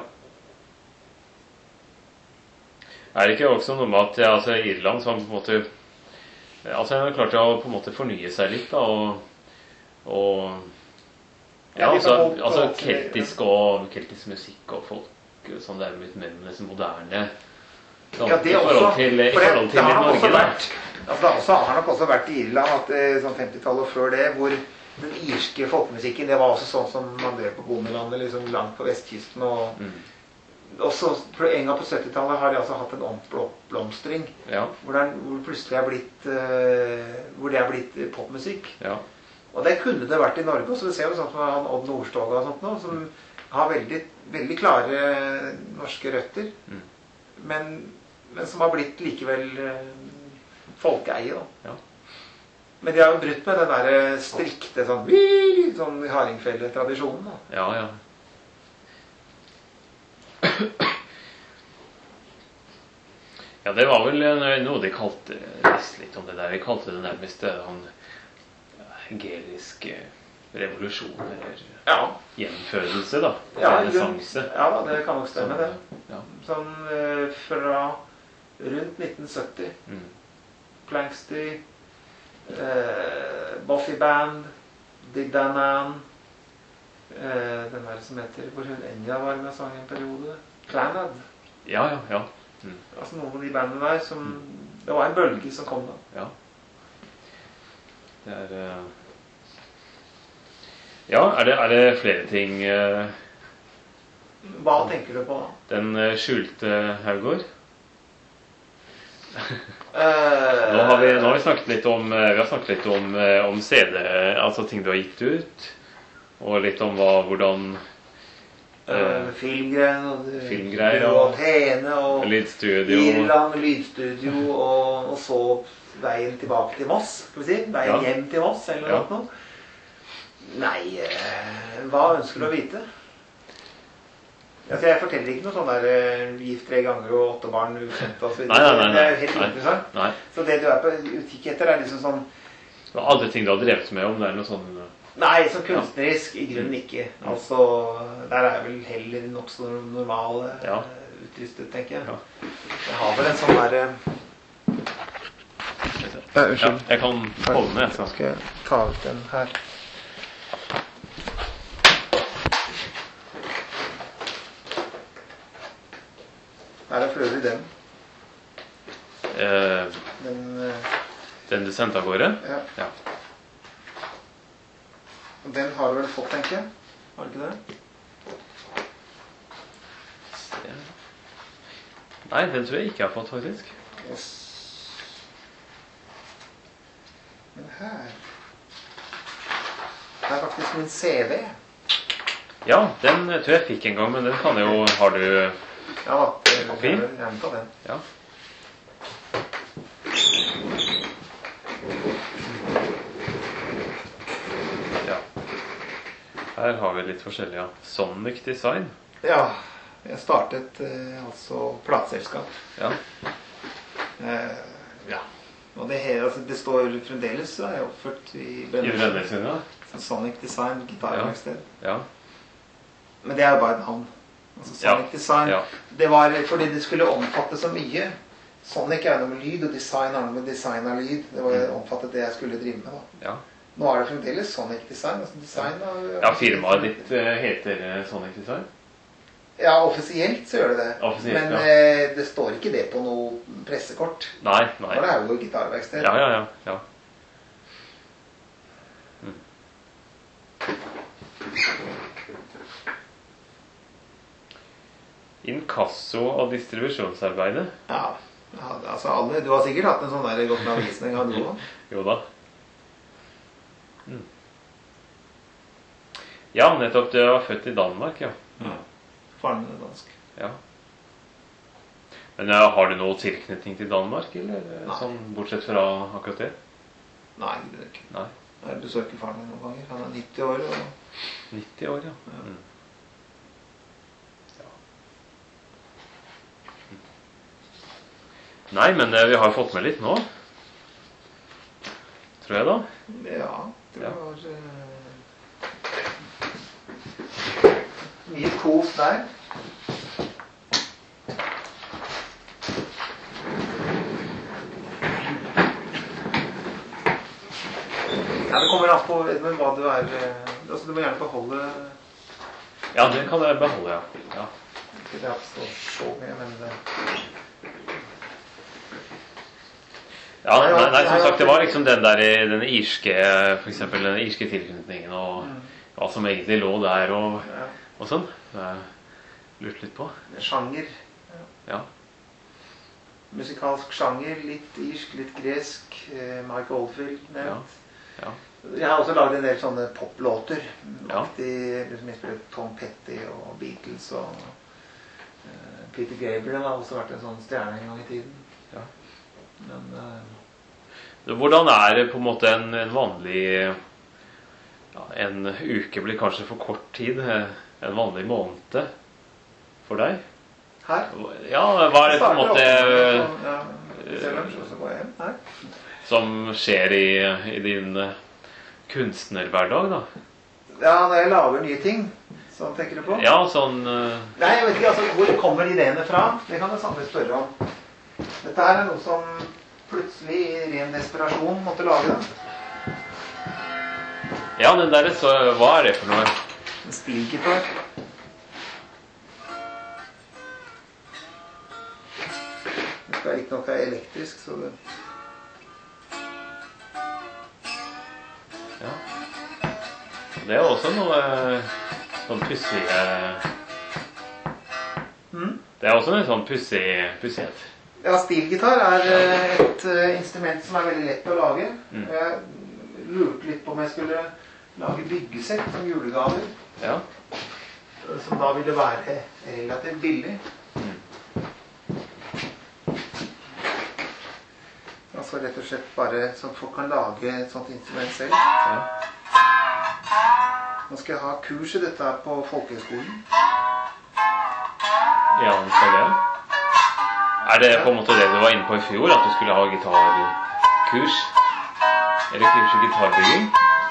Speaker 1: Er det ikke også noe med at ja, altså, Irland som på en måte altså en har klart å på en måte fornye seg litt da, og, og ja,
Speaker 2: Ja, litt av
Speaker 1: altså,
Speaker 2: folk og
Speaker 1: altså
Speaker 2: alt,
Speaker 1: keltisk og keltisk musikk og folk sånn det er litt mer liksom moderne sånn,
Speaker 2: Ja, det
Speaker 1: i forhold
Speaker 2: også,
Speaker 1: til, i
Speaker 2: for det,
Speaker 1: forhold
Speaker 2: det
Speaker 1: til
Speaker 2: har nok
Speaker 1: Norge
Speaker 2: også
Speaker 1: da.
Speaker 2: vært, altså det har også, har nok også vært i Irland, at eh, sånn femtitallet og før det, hvor den irske folkemusikken, det var også sånn som man drev på bondelandet, liksom langt på vestkysten, og
Speaker 1: Mm.
Speaker 2: også for en gang på syttitallet har de altså hatt en oppblomstring,
Speaker 1: Ja,
Speaker 2: hvor, det er- hvor plutselig er blitt, eh, hvor det er blitt eh, popmusikk.
Speaker 1: ja,
Speaker 2: Og det kunne det vært i Norge også. Det ser jo sånn som han Odd Nordstoga og sånt nå, som har veldig, veldig klare norske røtter,
Speaker 1: Mm.
Speaker 2: men, men som har blitt likevel eh, folkeeie, da.
Speaker 1: ja.
Speaker 2: Men de har jo brutt med den der strikte sånn, sånn hardingfele-tradisjonen, da.
Speaker 1: Ja, ja. Ja, det var vel eh, noe de kalte visst litt om det der. De kalte det nærmest eh, han hegelisk eh, revolusjon, eller
Speaker 2: Ja.
Speaker 1: gjenfødelse, da.
Speaker 2: Ja,
Speaker 1: Renessanse.
Speaker 2: ja da, det kan nok stemme, det.
Speaker 1: Ja.
Speaker 2: Sånn eh, fra rundt nitten sytti.
Speaker 1: Mm.
Speaker 2: Planksty, eh, Buffy Band, Dig Danan, eh, den der som heter, hvor hun Enya var med og sang en periode, Clannad.
Speaker 1: Ja, ja, ja. Mm.
Speaker 2: Altså noen av de bandene der som, det var en bølge som kom da.
Speaker 1: Ja. Det er eh, Ja, er det, er det flere ting eh,
Speaker 2: Hva tenker du på da?
Speaker 1: Den eh, skjulte Haugård?
Speaker 2: Eh,
Speaker 1: Nå har vi, nå har vi snakket litt om eh, Vi har snakket litt om, eh, om C D, altså ting du har gitt ut, og litt om hva, hvordan
Speaker 2: eh, filmgreier, og,
Speaker 1: filmgreier,
Speaker 2: og
Speaker 1: og-
Speaker 2: Athene, og
Speaker 1: lydstudio.
Speaker 2: Irland, lydstudio, og, og så veien tilbake til Moss, skal vi si, veien
Speaker 1: Ja.
Speaker 2: hjem til Moss, eller
Speaker 1: Ja.
Speaker 2: noe. Nei, eh, hva ønsker du å vite? Altså, jeg forteller ikke noe sånn der eh, gift tre ganger og åtte barn ukjent og så videre.
Speaker 1: Nei, nei, nei, nei.
Speaker 2: Det er jo helt
Speaker 1: Nei.
Speaker 2: interessant.
Speaker 1: Nei.
Speaker 2: Så det du er på utkikk etter er liksom sånn,
Speaker 1: Det var andre ting du har drevet med, om det er noe sånn
Speaker 2: nei, sånn kunstnerisk i grunnen ikke. Altså, der er jeg vel heller nokså normal eh,
Speaker 1: Ja.
Speaker 2: utrustet, tenker jeg.
Speaker 1: Ja.
Speaker 2: Jeg har vel en sånn der... eh,
Speaker 1: Ja, jeg kan holde med.
Speaker 2: Så skal jeg ta ut den her. Her er for øvrig den.
Speaker 1: Eh,
Speaker 2: Den, eh,
Speaker 1: den du sendte av gårde?
Speaker 2: ja.
Speaker 1: Ja.
Speaker 2: Og den har du vel fått, tenker jeg. Har du ikke det?
Speaker 1: Se. Nei, den tror jeg ikke jeg har fått, faktisk.
Speaker 2: Yes. Men her... Det er faktisk min C V.
Speaker 1: Ja, den tror jeg fikk en gang, men den kan jo Har du
Speaker 2: Ja da, det er
Speaker 1: Fin.
Speaker 2: jeg vil ta den.
Speaker 1: Ja. Ja. Her har vi litt forskjellig, ja. Sonic Design.
Speaker 2: Ja, jeg startet eh, altså plateselskap.
Speaker 1: Ja.
Speaker 2: Eh, ja. Og det, her, altså, det står fremdeles, så er jeg oppført i
Speaker 1: I Brønnøysund, ja.
Speaker 2: Sonic Design, gitarverksted.
Speaker 1: Ja.
Speaker 2: Men det er jo bare et navn. Altså Sonic
Speaker 1: Ja.
Speaker 2: Design.
Speaker 1: Ja.
Speaker 2: Det var fordi det skulle omfatte så mye. Sonic er noe med lyd, og design er noe med design av lyd. Det var omfattet det jeg skulle drive med da.
Speaker 1: Ja.
Speaker 2: Nå er det fremdeles Sonic Design. Altså design av,
Speaker 1: Ja, firmaet ditt eh, heter eh, Sonic Design?
Speaker 2: Ja, offisielt så gjør det det.
Speaker 1: Offisielt,
Speaker 2: Men
Speaker 1: ja.
Speaker 2: eh, det står ikke det på noe pressekort.
Speaker 1: Nei, nei.
Speaker 2: For det er jo gitarverksted.
Speaker 1: Ja, ja, ja. ja. Mm. Inkasso og distribusjonsarbeidet.
Speaker 2: Ja, ja, altså alle, du har sikkert hatt en sånn der gått med avisen en gang du også.
Speaker 1: Jo da. Mm. Ja, nettopp du var født i Danmark, ja.
Speaker 2: Ja. Faren min er dansk.
Speaker 1: Ja. Men ja, har du noe tilknytning til Danmark, eller
Speaker 2: Nei.
Speaker 1: sånn, bortsett fra akkurat det?
Speaker 2: Nei, det er ikke.
Speaker 1: Nei.
Speaker 2: Jeg besøker faren min noen ganger. Han er nitti år og...
Speaker 1: nitti år, ja.
Speaker 2: Ja.
Speaker 1: Mm. Ja. Mm. Nei, men eh, vi har fått med litt nå. Tror jeg da.
Speaker 2: Ja, det
Speaker 1: Ja.
Speaker 2: var... Uh... Mye kos der. Ja, det kommer an på men hva du er... eh, Altså, du må gjerne beholde...
Speaker 1: Ja, det kan jeg beholde, ja. ja.
Speaker 2: Ikke det at det står så mye, men det...
Speaker 1: Ja, nei, nei, som sagt, det var liksom den der, den irske, for eksempel den irske tilknytningen, og hva som egentlig lå der, og,
Speaker 2: Ja.
Speaker 1: og sånn. Det har jeg lurt litt på.
Speaker 2: Sjanger.
Speaker 1: Ja.
Speaker 2: Musikalsk sjanger, litt irsk, litt gresk. eh, Mike Oldfield nevnt.
Speaker 1: Ja.
Speaker 2: Jeg har også laget en del sånne poplåter.
Speaker 1: Ja.
Speaker 2: Aktig, liksom jeg spiller Tom Petty og Beatles og eh, Peter Gabriel har også vært en sånn stjerne en gang i tiden.
Speaker 1: Ja.
Speaker 2: Men eh,
Speaker 1: Hvordan er det på en måte en, en vanlig ja, en uke blir kanskje for kort tid, en vanlig måned for deg?
Speaker 2: her
Speaker 1: Ja, hva er det på en måte
Speaker 2: ja, ser lunsj, og så går jeg hjem her.
Speaker 1: som skjer i, i din kunstnerhverdag, da?
Speaker 2: Ja, når jeg lager nye ting, så tenker du på?
Speaker 1: Ja, sånn uh,
Speaker 2: Nei, jeg vet ikke, altså, hvor kommer ideene fra? Det kan det samme spørre om. Dette her er noe som plutselig i ren desperasjon måtte lage det.
Speaker 1: Ja, den der, så hva er det for noe?
Speaker 2: En stilgitar. Det skal ikke noe elektrisk, så det...
Speaker 1: Ja. Det er også noe sånn pussig
Speaker 2: Mm.
Speaker 1: Det er også en sånn pussig pussighet.
Speaker 2: Ja, stilgitar er eh, et eh, instrument som er veldig lett å lage.
Speaker 1: Mm.
Speaker 2: Jeg lurte litt på om jeg skulle lage byggesett som julegaver,
Speaker 1: Ja.
Speaker 2: som da ville være relativt billig.
Speaker 1: Mm.
Speaker 2: Altså rett og slett bare så folk kan lage et sånt instrument selv.
Speaker 1: Ja.
Speaker 2: Nå skal jeg ha kurs i dette her på Folkehøgskolen.
Speaker 1: Ja, den skal det. Er det på en måte det du var inne på i fjor, at du skulle ha gitarkurs? Eller kurs i gitarbygging?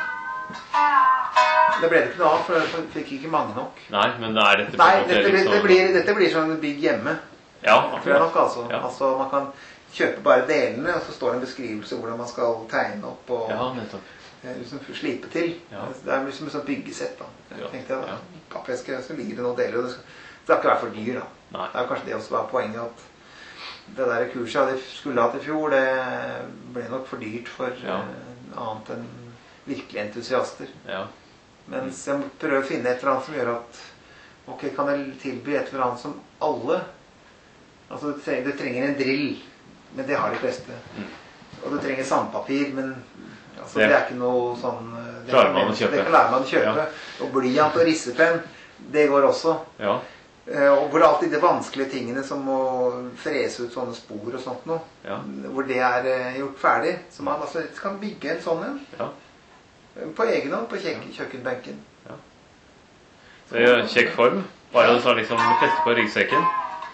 Speaker 2: Det ble det ikke noe av, for jeg fikk ikke mange nok.
Speaker 1: Nei, men er dette på
Speaker 2: Nei,
Speaker 1: en måte
Speaker 2: dette, blir-
Speaker 1: liksom...
Speaker 2: det blir, dette blir sånn bygg hjemme.
Speaker 1: Ja,
Speaker 2: Tror jeg
Speaker 1: akkurat.
Speaker 2: nok, altså.
Speaker 1: Ja.
Speaker 2: Altså, man kan kjøpe bare delene, og så står det en beskrivelse hvordan man skal tegne opp og
Speaker 1: Ja, nettopp.
Speaker 2: eh, liksom slipe til.
Speaker 1: Ja.
Speaker 2: Det er liksom et sånt byggesett, da. Jeg
Speaker 1: Ja.
Speaker 2: tenkte jeg da.
Speaker 1: Ja.
Speaker 2: Pappeske, så ligger det noen deler, og det skal, det skal ikke være for dyr, da.
Speaker 1: Nei.
Speaker 2: Det er kanskje det også var poenget, at det der kurset jeg hadde- skulle hatt i fjor, det ble nok for dyrt for
Speaker 1: Ja.
Speaker 2: eh, annet enn virkelig entusiaster.
Speaker 1: Ja.
Speaker 2: Mens jeg må prøve å finne et eller annet som gjør at ok, kan jeg tilby et eller annet som alle altså du trenger, du trenger en drill, men det har de fleste.
Speaker 1: Mm.
Speaker 2: Og du trenger sandpapir, men altså,
Speaker 1: Det-
Speaker 2: det er ikke noe sånn det
Speaker 1: Klarer
Speaker 2: kan-
Speaker 1: man å kjøpe.
Speaker 2: Det kan lære man å kjøpe.
Speaker 1: Ja.
Speaker 2: Og blyant og rissepenn, det går også.
Speaker 1: Ja.
Speaker 2: Eh, Og hvor det er alltid de vanskelige tingene som å frese ut sånne spor og sånt noe,
Speaker 1: Ja.
Speaker 2: hvor det er eh, gjort ferdig. Så man altså kan bygge en sånn en
Speaker 1: Ja.
Speaker 2: på egen hånd på kjøk- kjøkkenbenken.
Speaker 1: Det gjør kjekk form. Bare så liksom feste på ryggsekken.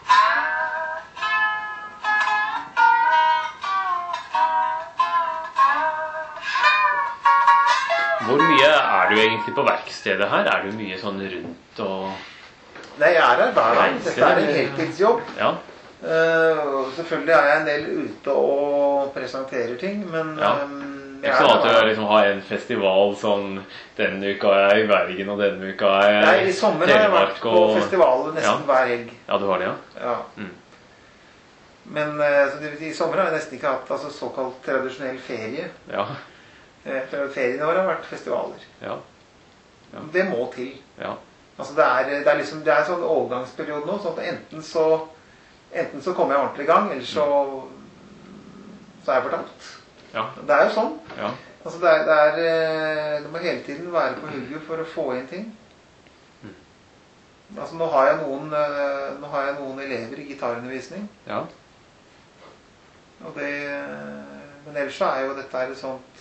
Speaker 1: Hvor mye er du egentlig på verkstedet her? Er du mye sånn rundt og...
Speaker 2: Nei, jeg er her hver dag.
Speaker 1: Nei,
Speaker 2: Dette er en
Speaker 1: ser-
Speaker 2: heltidsjobb.
Speaker 1: Ja,
Speaker 2: Eh, og selvfølgelig er jeg en del ute og presenterer ting, men
Speaker 1: Ja.
Speaker 2: ehm,
Speaker 1: Det er ikke sånn at du liksom har en festival sånn, denne uka er jeg i Bergen, og denne uka er jeg
Speaker 2: Nei, i sommer har jeg vært på
Speaker 1: og...
Speaker 2: festivaler nesten
Speaker 1: ja.
Speaker 2: hver helg.
Speaker 1: Ja, du har det, ja?
Speaker 2: Ja.
Speaker 1: Mm.
Speaker 2: Men så det, i sommer har jeg nesten ikke hatt altså, såkalt tradisjonell ferie.
Speaker 1: Ja.
Speaker 2: Ferien i år har vært festivaler.
Speaker 1: Ja. Ja.
Speaker 2: Det må til.
Speaker 1: Ja.
Speaker 2: Altså det er, det er liksom, det er en sånn overgangsperiode nå, sånn at enten så, enten så kommer jeg ordentlig i gang, eller så, så er jeg fortapt.
Speaker 1: Ja.
Speaker 2: Det er jo sånn.
Speaker 1: Ja.
Speaker 2: Altså det er, det er, det må hele tiden være på hugget for å få inn ting.
Speaker 1: Mm.
Speaker 2: Altså nå har jeg noen, nå har jeg noen elever i gitarundervisning.
Speaker 1: Ja.
Speaker 2: Og det, men ellers så er jo dette er et sånt,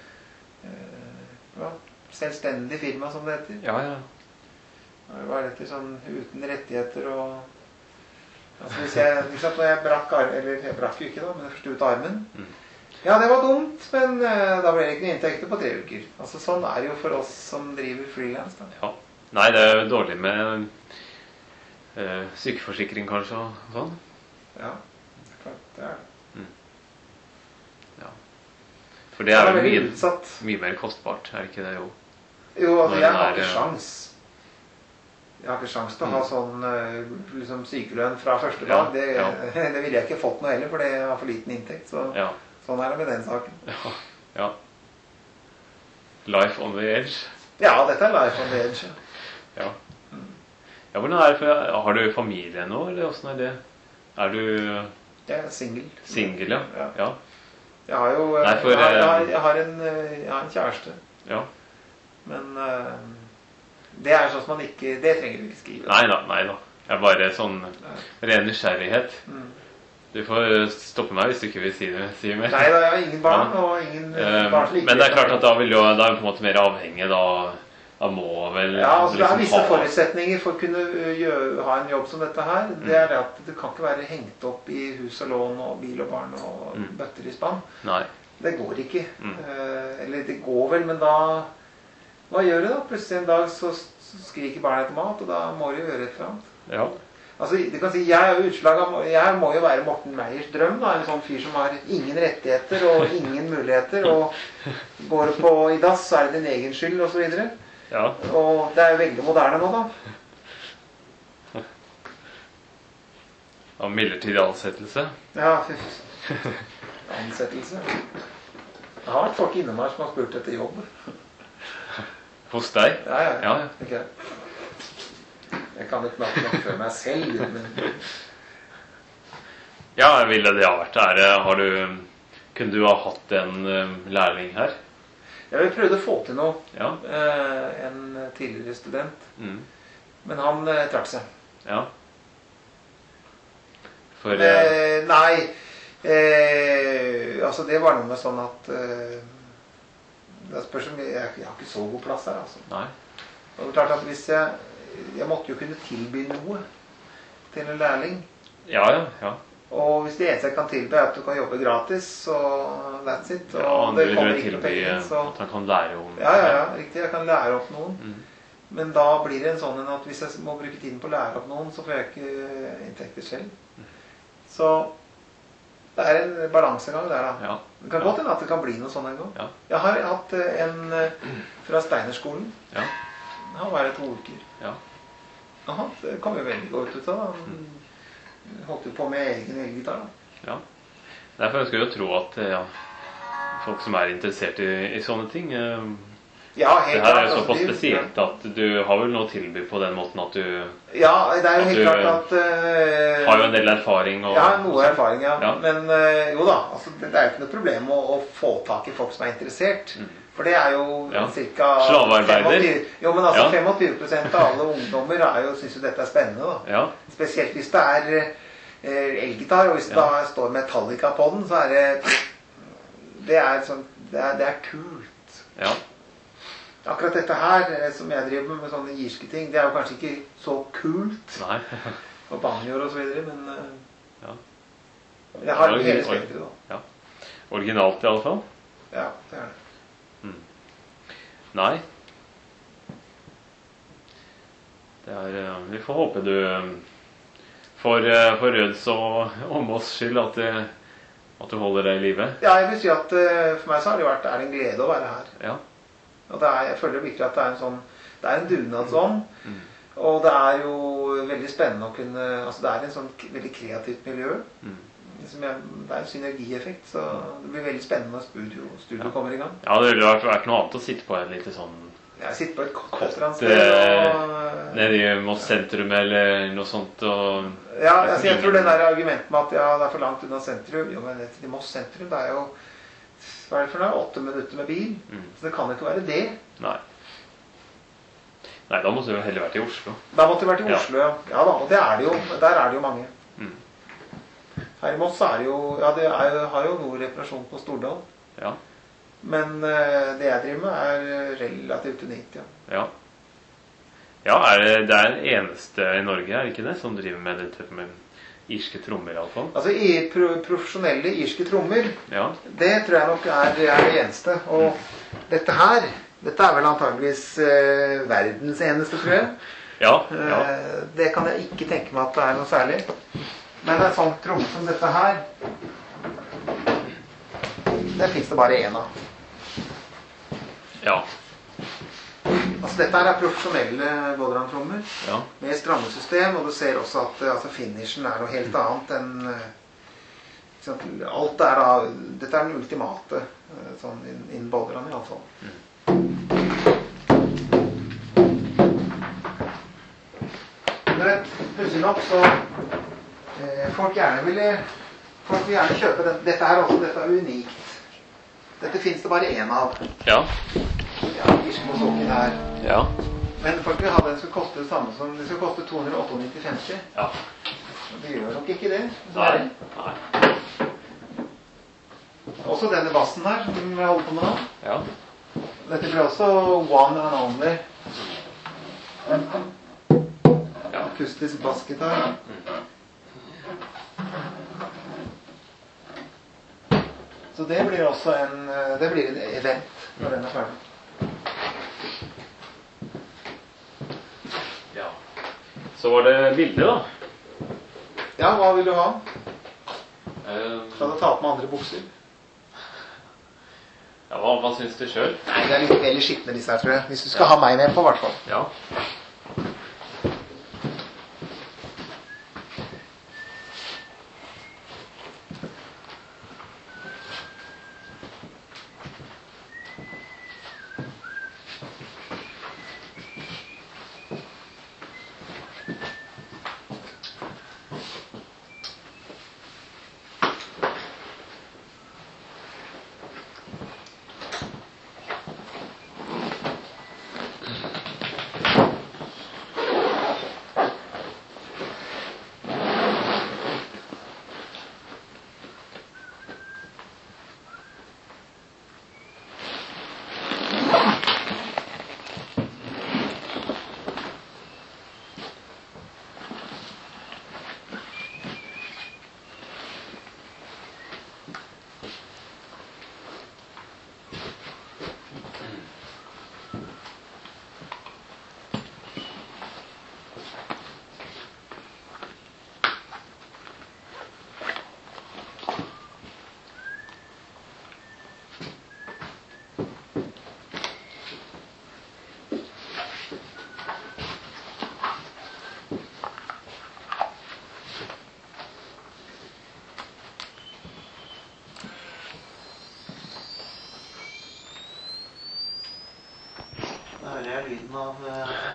Speaker 2: ja, selvstendig firma som det heter.
Speaker 1: Ja, ja.
Speaker 2: Hva er dette sånn uten rettigheter og... Altså hvis jeg, liksom når jeg brakk armen, eller jeg brakk jo ikke da, men jeg forstod ut armen. Mm. Ja, det var dumt, men uh, da ble det ikke noen inntekter på tre uker. Altså sånn er det jo for oss som driver freelance da.
Speaker 1: Ja. Nei, det er jo dårlig med uh, sykeforsikring kanskje og sånn.
Speaker 2: Ja, klart det er det.
Speaker 1: Mm. Ja. For det er jo mye,
Speaker 2: utsatt.
Speaker 1: mye mer kostbart, er ikke det jo?
Speaker 2: Jo, altså jeg har
Speaker 1: er,
Speaker 2: ikke sjans. Jeg har ikke sjans til å ha sånn liksom, sykelønn fra første dag. Det,
Speaker 1: ja.
Speaker 2: det ville jeg ikke fått noe heller, for det har for liten inntekt. Så
Speaker 1: ja.
Speaker 2: Sånn er det med den saken.
Speaker 1: Ja. Ja. Life on the edge.
Speaker 2: Ja, dette er life on the edge.
Speaker 1: Ja. Ja, hvordan er det for, har du familie nå, eller hvordan er det? Er du...
Speaker 2: Jeg er single.
Speaker 1: Single, ja.
Speaker 2: Ja.
Speaker 1: Ja.
Speaker 2: Jeg har jo
Speaker 1: Nei, for,
Speaker 2: jeg, har, jeg, har, jeg, har en, jeg har en kjæreste.
Speaker 1: Ja.
Speaker 2: Men uh, det er sånn som man ikke... Det trenger du ikke skrive.
Speaker 1: Nei da, nei da. Jeg er bare sånn ren nysgjerrighet. Mm. Du får stoppe meg hvis du ikke vil si det, si mer.
Speaker 2: Nei da, jeg har ingen barn, ja. Og ingen
Speaker 1: um,
Speaker 2: barn som ikke...
Speaker 1: Men det er klart at da vil jo, da er det på en måte mer avhengig, da, da må vel...
Speaker 2: Ja, altså det er
Speaker 1: liksom
Speaker 2: visse
Speaker 1: ha...
Speaker 2: forutsetninger for å kunne gjøre, ha en jobb som dette her. Mm. Det er det at det kan ikke være hengt opp i hus og lån og bil og barn og mm. bøtter i spann. Nei. Det går ikke. Mm. Uh, eller det går vel, men da... Hva gjør du da? Plutselig en dag så skriker barnet etter mat, og da må du gjøre et eller annet.
Speaker 1: Ja.
Speaker 2: Altså, du kan si, jeg er jo utslag av, jeg må jo være Morten Meyers drøm, da, en sånn fyr som har ingen rettigheter og ingen muligheter, og går på i dass, så er det din egen skyld, og så videre. Ja. Og det er jo veldig moderne nå, da.
Speaker 1: Av midlertidig ansettelse.
Speaker 2: Ja, ansettelse. Det har vært folk innom her som har spurt etter jobb.
Speaker 1: Hos deg?
Speaker 2: Ja, ja, ja.
Speaker 1: Ja.
Speaker 2: Okay. Jeg kan ikke nok nok for meg selv, men...
Speaker 1: Ja, jeg ville det ha vært. Er, har du, kunne du ha hatt en um, lærling her?
Speaker 2: Ja, vi prøvde å få til noe.
Speaker 1: Ja.
Speaker 2: Eh, en tidligere student. Mm. Men han eh, trakk seg.
Speaker 1: Ja. For...
Speaker 2: Eh, nei, eh, altså det var noe med sånn at... Eh, det spørs om jeg, jeg har ikke så god plass her, altså.
Speaker 1: Nei.
Speaker 2: Og det er klart at hvis jeg... Jeg måtte jo kunne tilby noe til en lærling.
Speaker 1: Ja, ja, ja.
Speaker 2: Og hvis det eneste jeg kan tilby er at du kan jobbe gratis, så that's it. Og
Speaker 1: ja,
Speaker 2: det
Speaker 1: du
Speaker 2: kommer
Speaker 1: vil
Speaker 2: ikke
Speaker 1: tilby
Speaker 2: penger, så...
Speaker 1: at han kan lære om...
Speaker 2: Ja, ja, ja, riktig. Jeg kan lære opp noen. Mm. Men da blir det en sånn at hvis jeg må bruke tiden på å lære opp noen, så får jeg ikke inntekter selv. Mm. Så det er en balansegang der, da. Ja. Det kan godt hende at det kan bli noe sånn en gang. Ja. Jeg har hatt en fra Steinerskolen. Ja. Han var her to uker. Ja. Aha, det kom jo veldig godt ut av. Han holdt jo på med egen elgitar.
Speaker 1: Ja. Derfor ønsker jeg å tro at ja, folk som er interessert i, i sånne ting... Eh,
Speaker 2: ja, helt
Speaker 1: det her er jo
Speaker 2: klart,
Speaker 1: såpass
Speaker 2: altså,
Speaker 1: spesielt at du har vel noe tilby på den måten at du...
Speaker 2: Ja, det er jo helt klart at... Uh,
Speaker 1: har jo en del erfaring og...
Speaker 2: Ja, noe erfaring, ja.
Speaker 1: ja.
Speaker 2: Men uh, jo da, altså, det er jo ikke noe problem å, å få tak i folk som er interessert. Mm. For det er jo
Speaker 1: ja.
Speaker 2: cirka...
Speaker 1: Slavearbeider.
Speaker 2: Jo, men altså
Speaker 1: ja.
Speaker 2: femogtyve prosent av alle ungdommer er jo, synes jo dette er spennende, da. Ja. Spesielt hvis det er uh, elgitar, og hvis det ja. da står Metallica på den, så er det... Det er sånn... Det er, det er kult. Ja. Akkurat dette her, som jeg driver med, med sånne irske ting, det er jo kanskje ikke så kult. Nei. Og banjoer og så videre, men uh, ja. jeg har det hele spektret da.
Speaker 1: Ja. Originalt i alle fall.
Speaker 2: Ja, det er det.
Speaker 1: Mm. Nei. Det er, uh, vi får håpe du, um, for, uh, for Røds og om oss skyld, at det, At du holder deg i livet?
Speaker 2: Ja, jeg vil si at uh, for meg så har det vært, er det en glede å være her.
Speaker 1: Ja.
Speaker 2: Og det er, jeg føler virkelig at det er en sånn, det er en dugnadsånd.
Speaker 1: Mm.
Speaker 2: Og det er jo veldig spennende å kunne, altså det er en sånn k- veldig kreativt miljø.
Speaker 1: Mm.
Speaker 2: Som jeg, det er en synergieffekt, så det blir veldig spennende når studio, studio
Speaker 1: Ja.
Speaker 2: kommer i gang.
Speaker 1: Ja, det ville vært, vært noe annet å sitte på et lite sånn
Speaker 2: Jeg sitter på et kott
Speaker 1: Kott,
Speaker 2: et eller annet sted, og,
Speaker 1: nede i Moss sentrum eller noe sånt. Og
Speaker 2: ja, altså, jeg tror det der argumentet med at ja, det er for langt unna sentrum. Jo, men i Moss sentrum, det er jo hva er det for noe? Åtte minutter med bil.
Speaker 1: Mm.
Speaker 2: Så det kan jo ikke være det.
Speaker 1: Nei. Nei, da måtte du heller vært i Oslo.
Speaker 2: Da måtte det vært i
Speaker 1: Ja.
Speaker 2: Oslo, ja. Ja da, og det er det jo. Der er det jo mange.
Speaker 1: Mm.
Speaker 2: Her i Moss er det jo, ja, det er, jo- har jo noe reparasjon på Stordal.
Speaker 1: Ja.
Speaker 2: Men eh, det jeg driver med er relativt unikt, ja.
Speaker 1: Ja. Ja, er det, det er den eneste i Norge, er det ikke det, som driver med dette med irske trommer i alle fall?
Speaker 2: Altså, i pro profesjonelle irske trommer,
Speaker 1: Ja.
Speaker 2: det tror jeg nok er, er det eneste. Og dette her, dette er vel antageligvis eh, verdens eneste, tror jeg.
Speaker 1: Ja, ja.
Speaker 2: Eh, det kan jeg ikke tenke meg at det er noe særlig. Men en sånn tromme som dette her, det finnes det bare en av.
Speaker 1: Ja.
Speaker 2: Altså dette her er profesjonelle Vaudran-trommer
Speaker 1: Ja.
Speaker 2: med strammesystem, og du ser også at eh, altså, finishen er noe helt annet enn eh, ikke sant, alt er da, dette er den ultimate eh, sånn innen in Vaudran i alle fall. Du vet, pussig nok så eh, folk gjerne ville folk vil gjerne kjøpe den. Dette her også, dette er unikt. Dette finnes det bare en av.
Speaker 1: Ja.
Speaker 2: Ja, Irskmosoken her.
Speaker 1: Ja.
Speaker 2: Men folk vil ha den skal koste det samme som det skal koste to hundre og nittiåtte femti.
Speaker 1: Ja.
Speaker 2: Det gjør nok ikke det.
Speaker 1: Nei. Nei.
Speaker 2: Også denne bassen her som jeg holder på med nå.
Speaker 1: Ja.
Speaker 2: Dette blir også one and only.
Speaker 1: Ja.
Speaker 2: Akustisk bassgitar. Så det blir også en det blir en event når den er ferdig.
Speaker 1: Ja. Så var det bildet, da.
Speaker 2: Ja, hva vil du ha?
Speaker 1: Eh,
Speaker 2: Skal du ta på med andre bukser?
Speaker 1: Ja, hva, hva syns du sjøl?
Speaker 2: Nei, det er litt veldig skitne disse her, tror jeg. Hvis du skal ha meg med på, i hvert fall.
Speaker 1: Ja.
Speaker 2: Da hører jeg lyden av